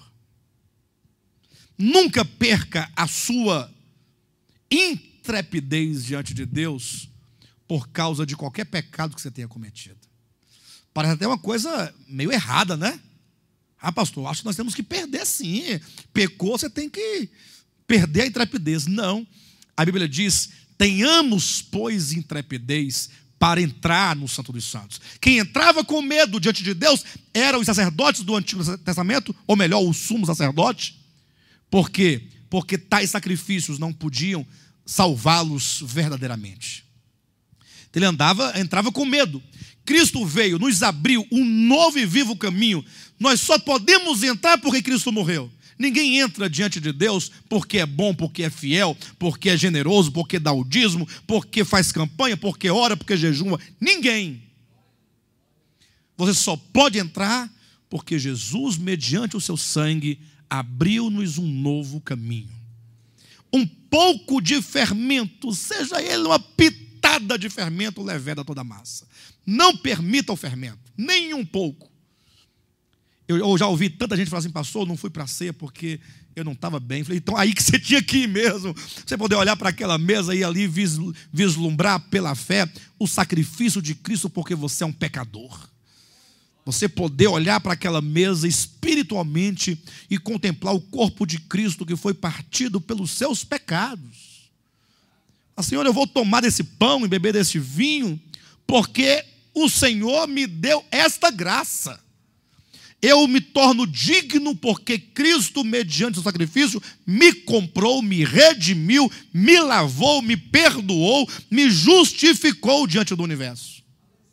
Nunca perca a sua intrepidez diante de Deus por causa de qualquer pecado que você tenha cometido. Parece até uma coisa meio errada, né? Ah, pastor, acho que nós temos que perder sim. Pecou, você tem que perder a intrepidez. Não. A Bíblia diz, tenhamos, pois, intrepidez para entrar no Santo dos Santos. Quem entrava com medo diante de Deus eram os sacerdotes do Antigo Testamento, ou melhor, o sumo sacerdote. Por quê? Porque tais sacrifícios não podiam salvá-los verdadeiramente. Ele entrava com medo. Cristo veio, nos abriu um novo e vivo caminho. Nós só podemos entrar porque Cristo morreu. Ninguém entra diante de Deus porque é bom, porque é fiel, porque é generoso, porque dá o dízimo, porque faz campanha, porque ora, porque jejuma. Ninguém. Você só pode entrar porque Jesus, mediante o seu sangue, abriu-nos um novo caminho. Um pouco de fermento, seja ele uma pitada de fermento, leveda toda a massa. Não permita o fermento, nem um pouco. Eu já ouvi tanta gente falar assim, pastor, não fui para a ceia porque eu não estava bem. Falei, então aí que você tinha que ir mesmo. Você poder olhar para aquela mesa e ali vislumbrar pela fé o sacrifício de Cristo porque você é um pecador. Você poder olhar para aquela mesa espiritualmente e contemplar o corpo de Cristo que foi partido pelos seus pecados. Senhor, eu vou tomar desse pão e beber desse vinho porque o Senhor me deu esta graça. Eu me torno digno porque Cristo, mediante o sacrifício, me comprou, me redimiu, me lavou, me perdoou, me justificou diante do universo.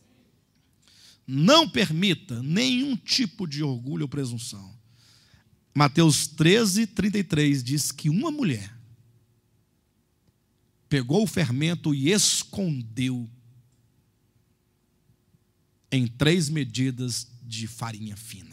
Não permita nenhum tipo de orgulho ou presunção. Mateus 13, 33 diz que uma mulher pegou o fermento e escondeu em 3 medidas de farinha fina.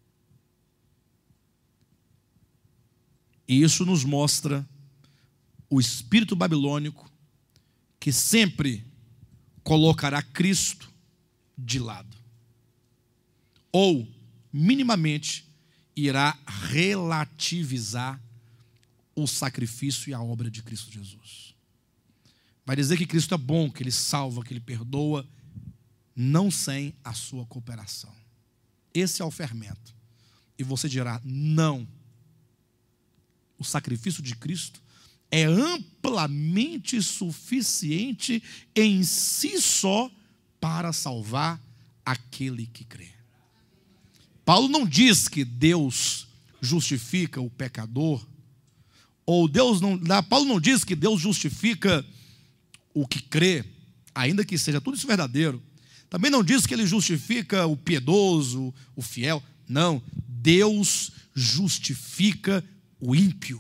E isso nos mostra o espírito babilônico que sempre colocará Cristo de lado. Ou, minimamente, irá relativizar o sacrifício e a obra de Cristo Jesus. Vai dizer que Cristo é bom, que Ele salva, que Ele perdoa, não sem a sua cooperação. Esse é o fermento. E você dirá, não. O sacrifício de Cristo é amplamente suficiente em si só para salvar aquele que crê. Paulo não diz que Deus justifica o pecador, ou Paulo não diz que Deus justifica o que crê, ainda que seja tudo isso verdadeiro. Também não diz que Ele justifica o piedoso, o fiel. Não, Deus justifica o ímpio.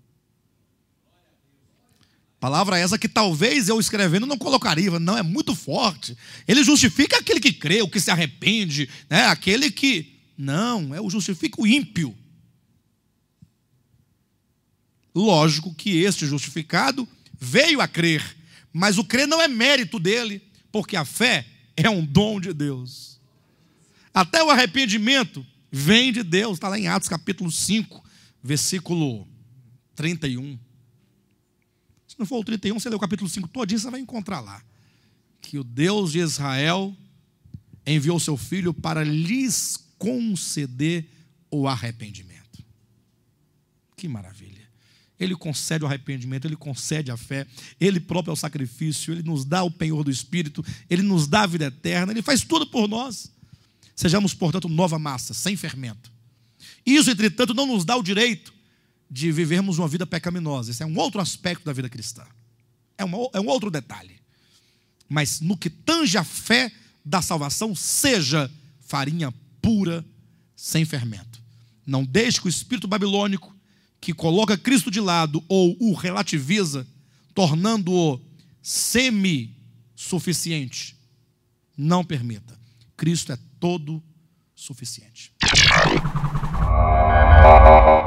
Palavra essa que talvez eu escrevendo não colocaria, não, é muito forte. Ele justifica aquele que crê, o que se arrepende, né? Aquele que... Não, eu justifico o ímpio. Lógico que este justificado veio a crer, mas o crer não é mérito dele, porque a fé é um dom de Deus. Até o arrependimento vem de Deus, está lá em Atos capítulo 5, versículo 31. Se não for o 31, você lê o capítulo 5 todinho, você vai encontrar lá. Que o Deus de Israel enviou seu Filho para lhes conceder o arrependimento. Que maravilha. Ele concede o arrependimento, Ele concede a fé, Ele próprio é o sacrifício, Ele nos dá o penhor do Espírito, Ele nos dá a vida eterna, Ele faz tudo por nós. Sejamos, portanto, nova massa, sem fermento. Isso, entretanto, não nos dá o direito de vivermos uma vida pecaminosa. Esse é um outro aspecto da vida cristã. É um outro detalhe. Mas no que tange a fé da salvação, seja farinha pura, sem fermento. Não deixe que o espírito babilônico, que coloca Cristo de lado ou o relativiza, tornando-o semi-suficiente, não permita. Cristo é todo suficiente.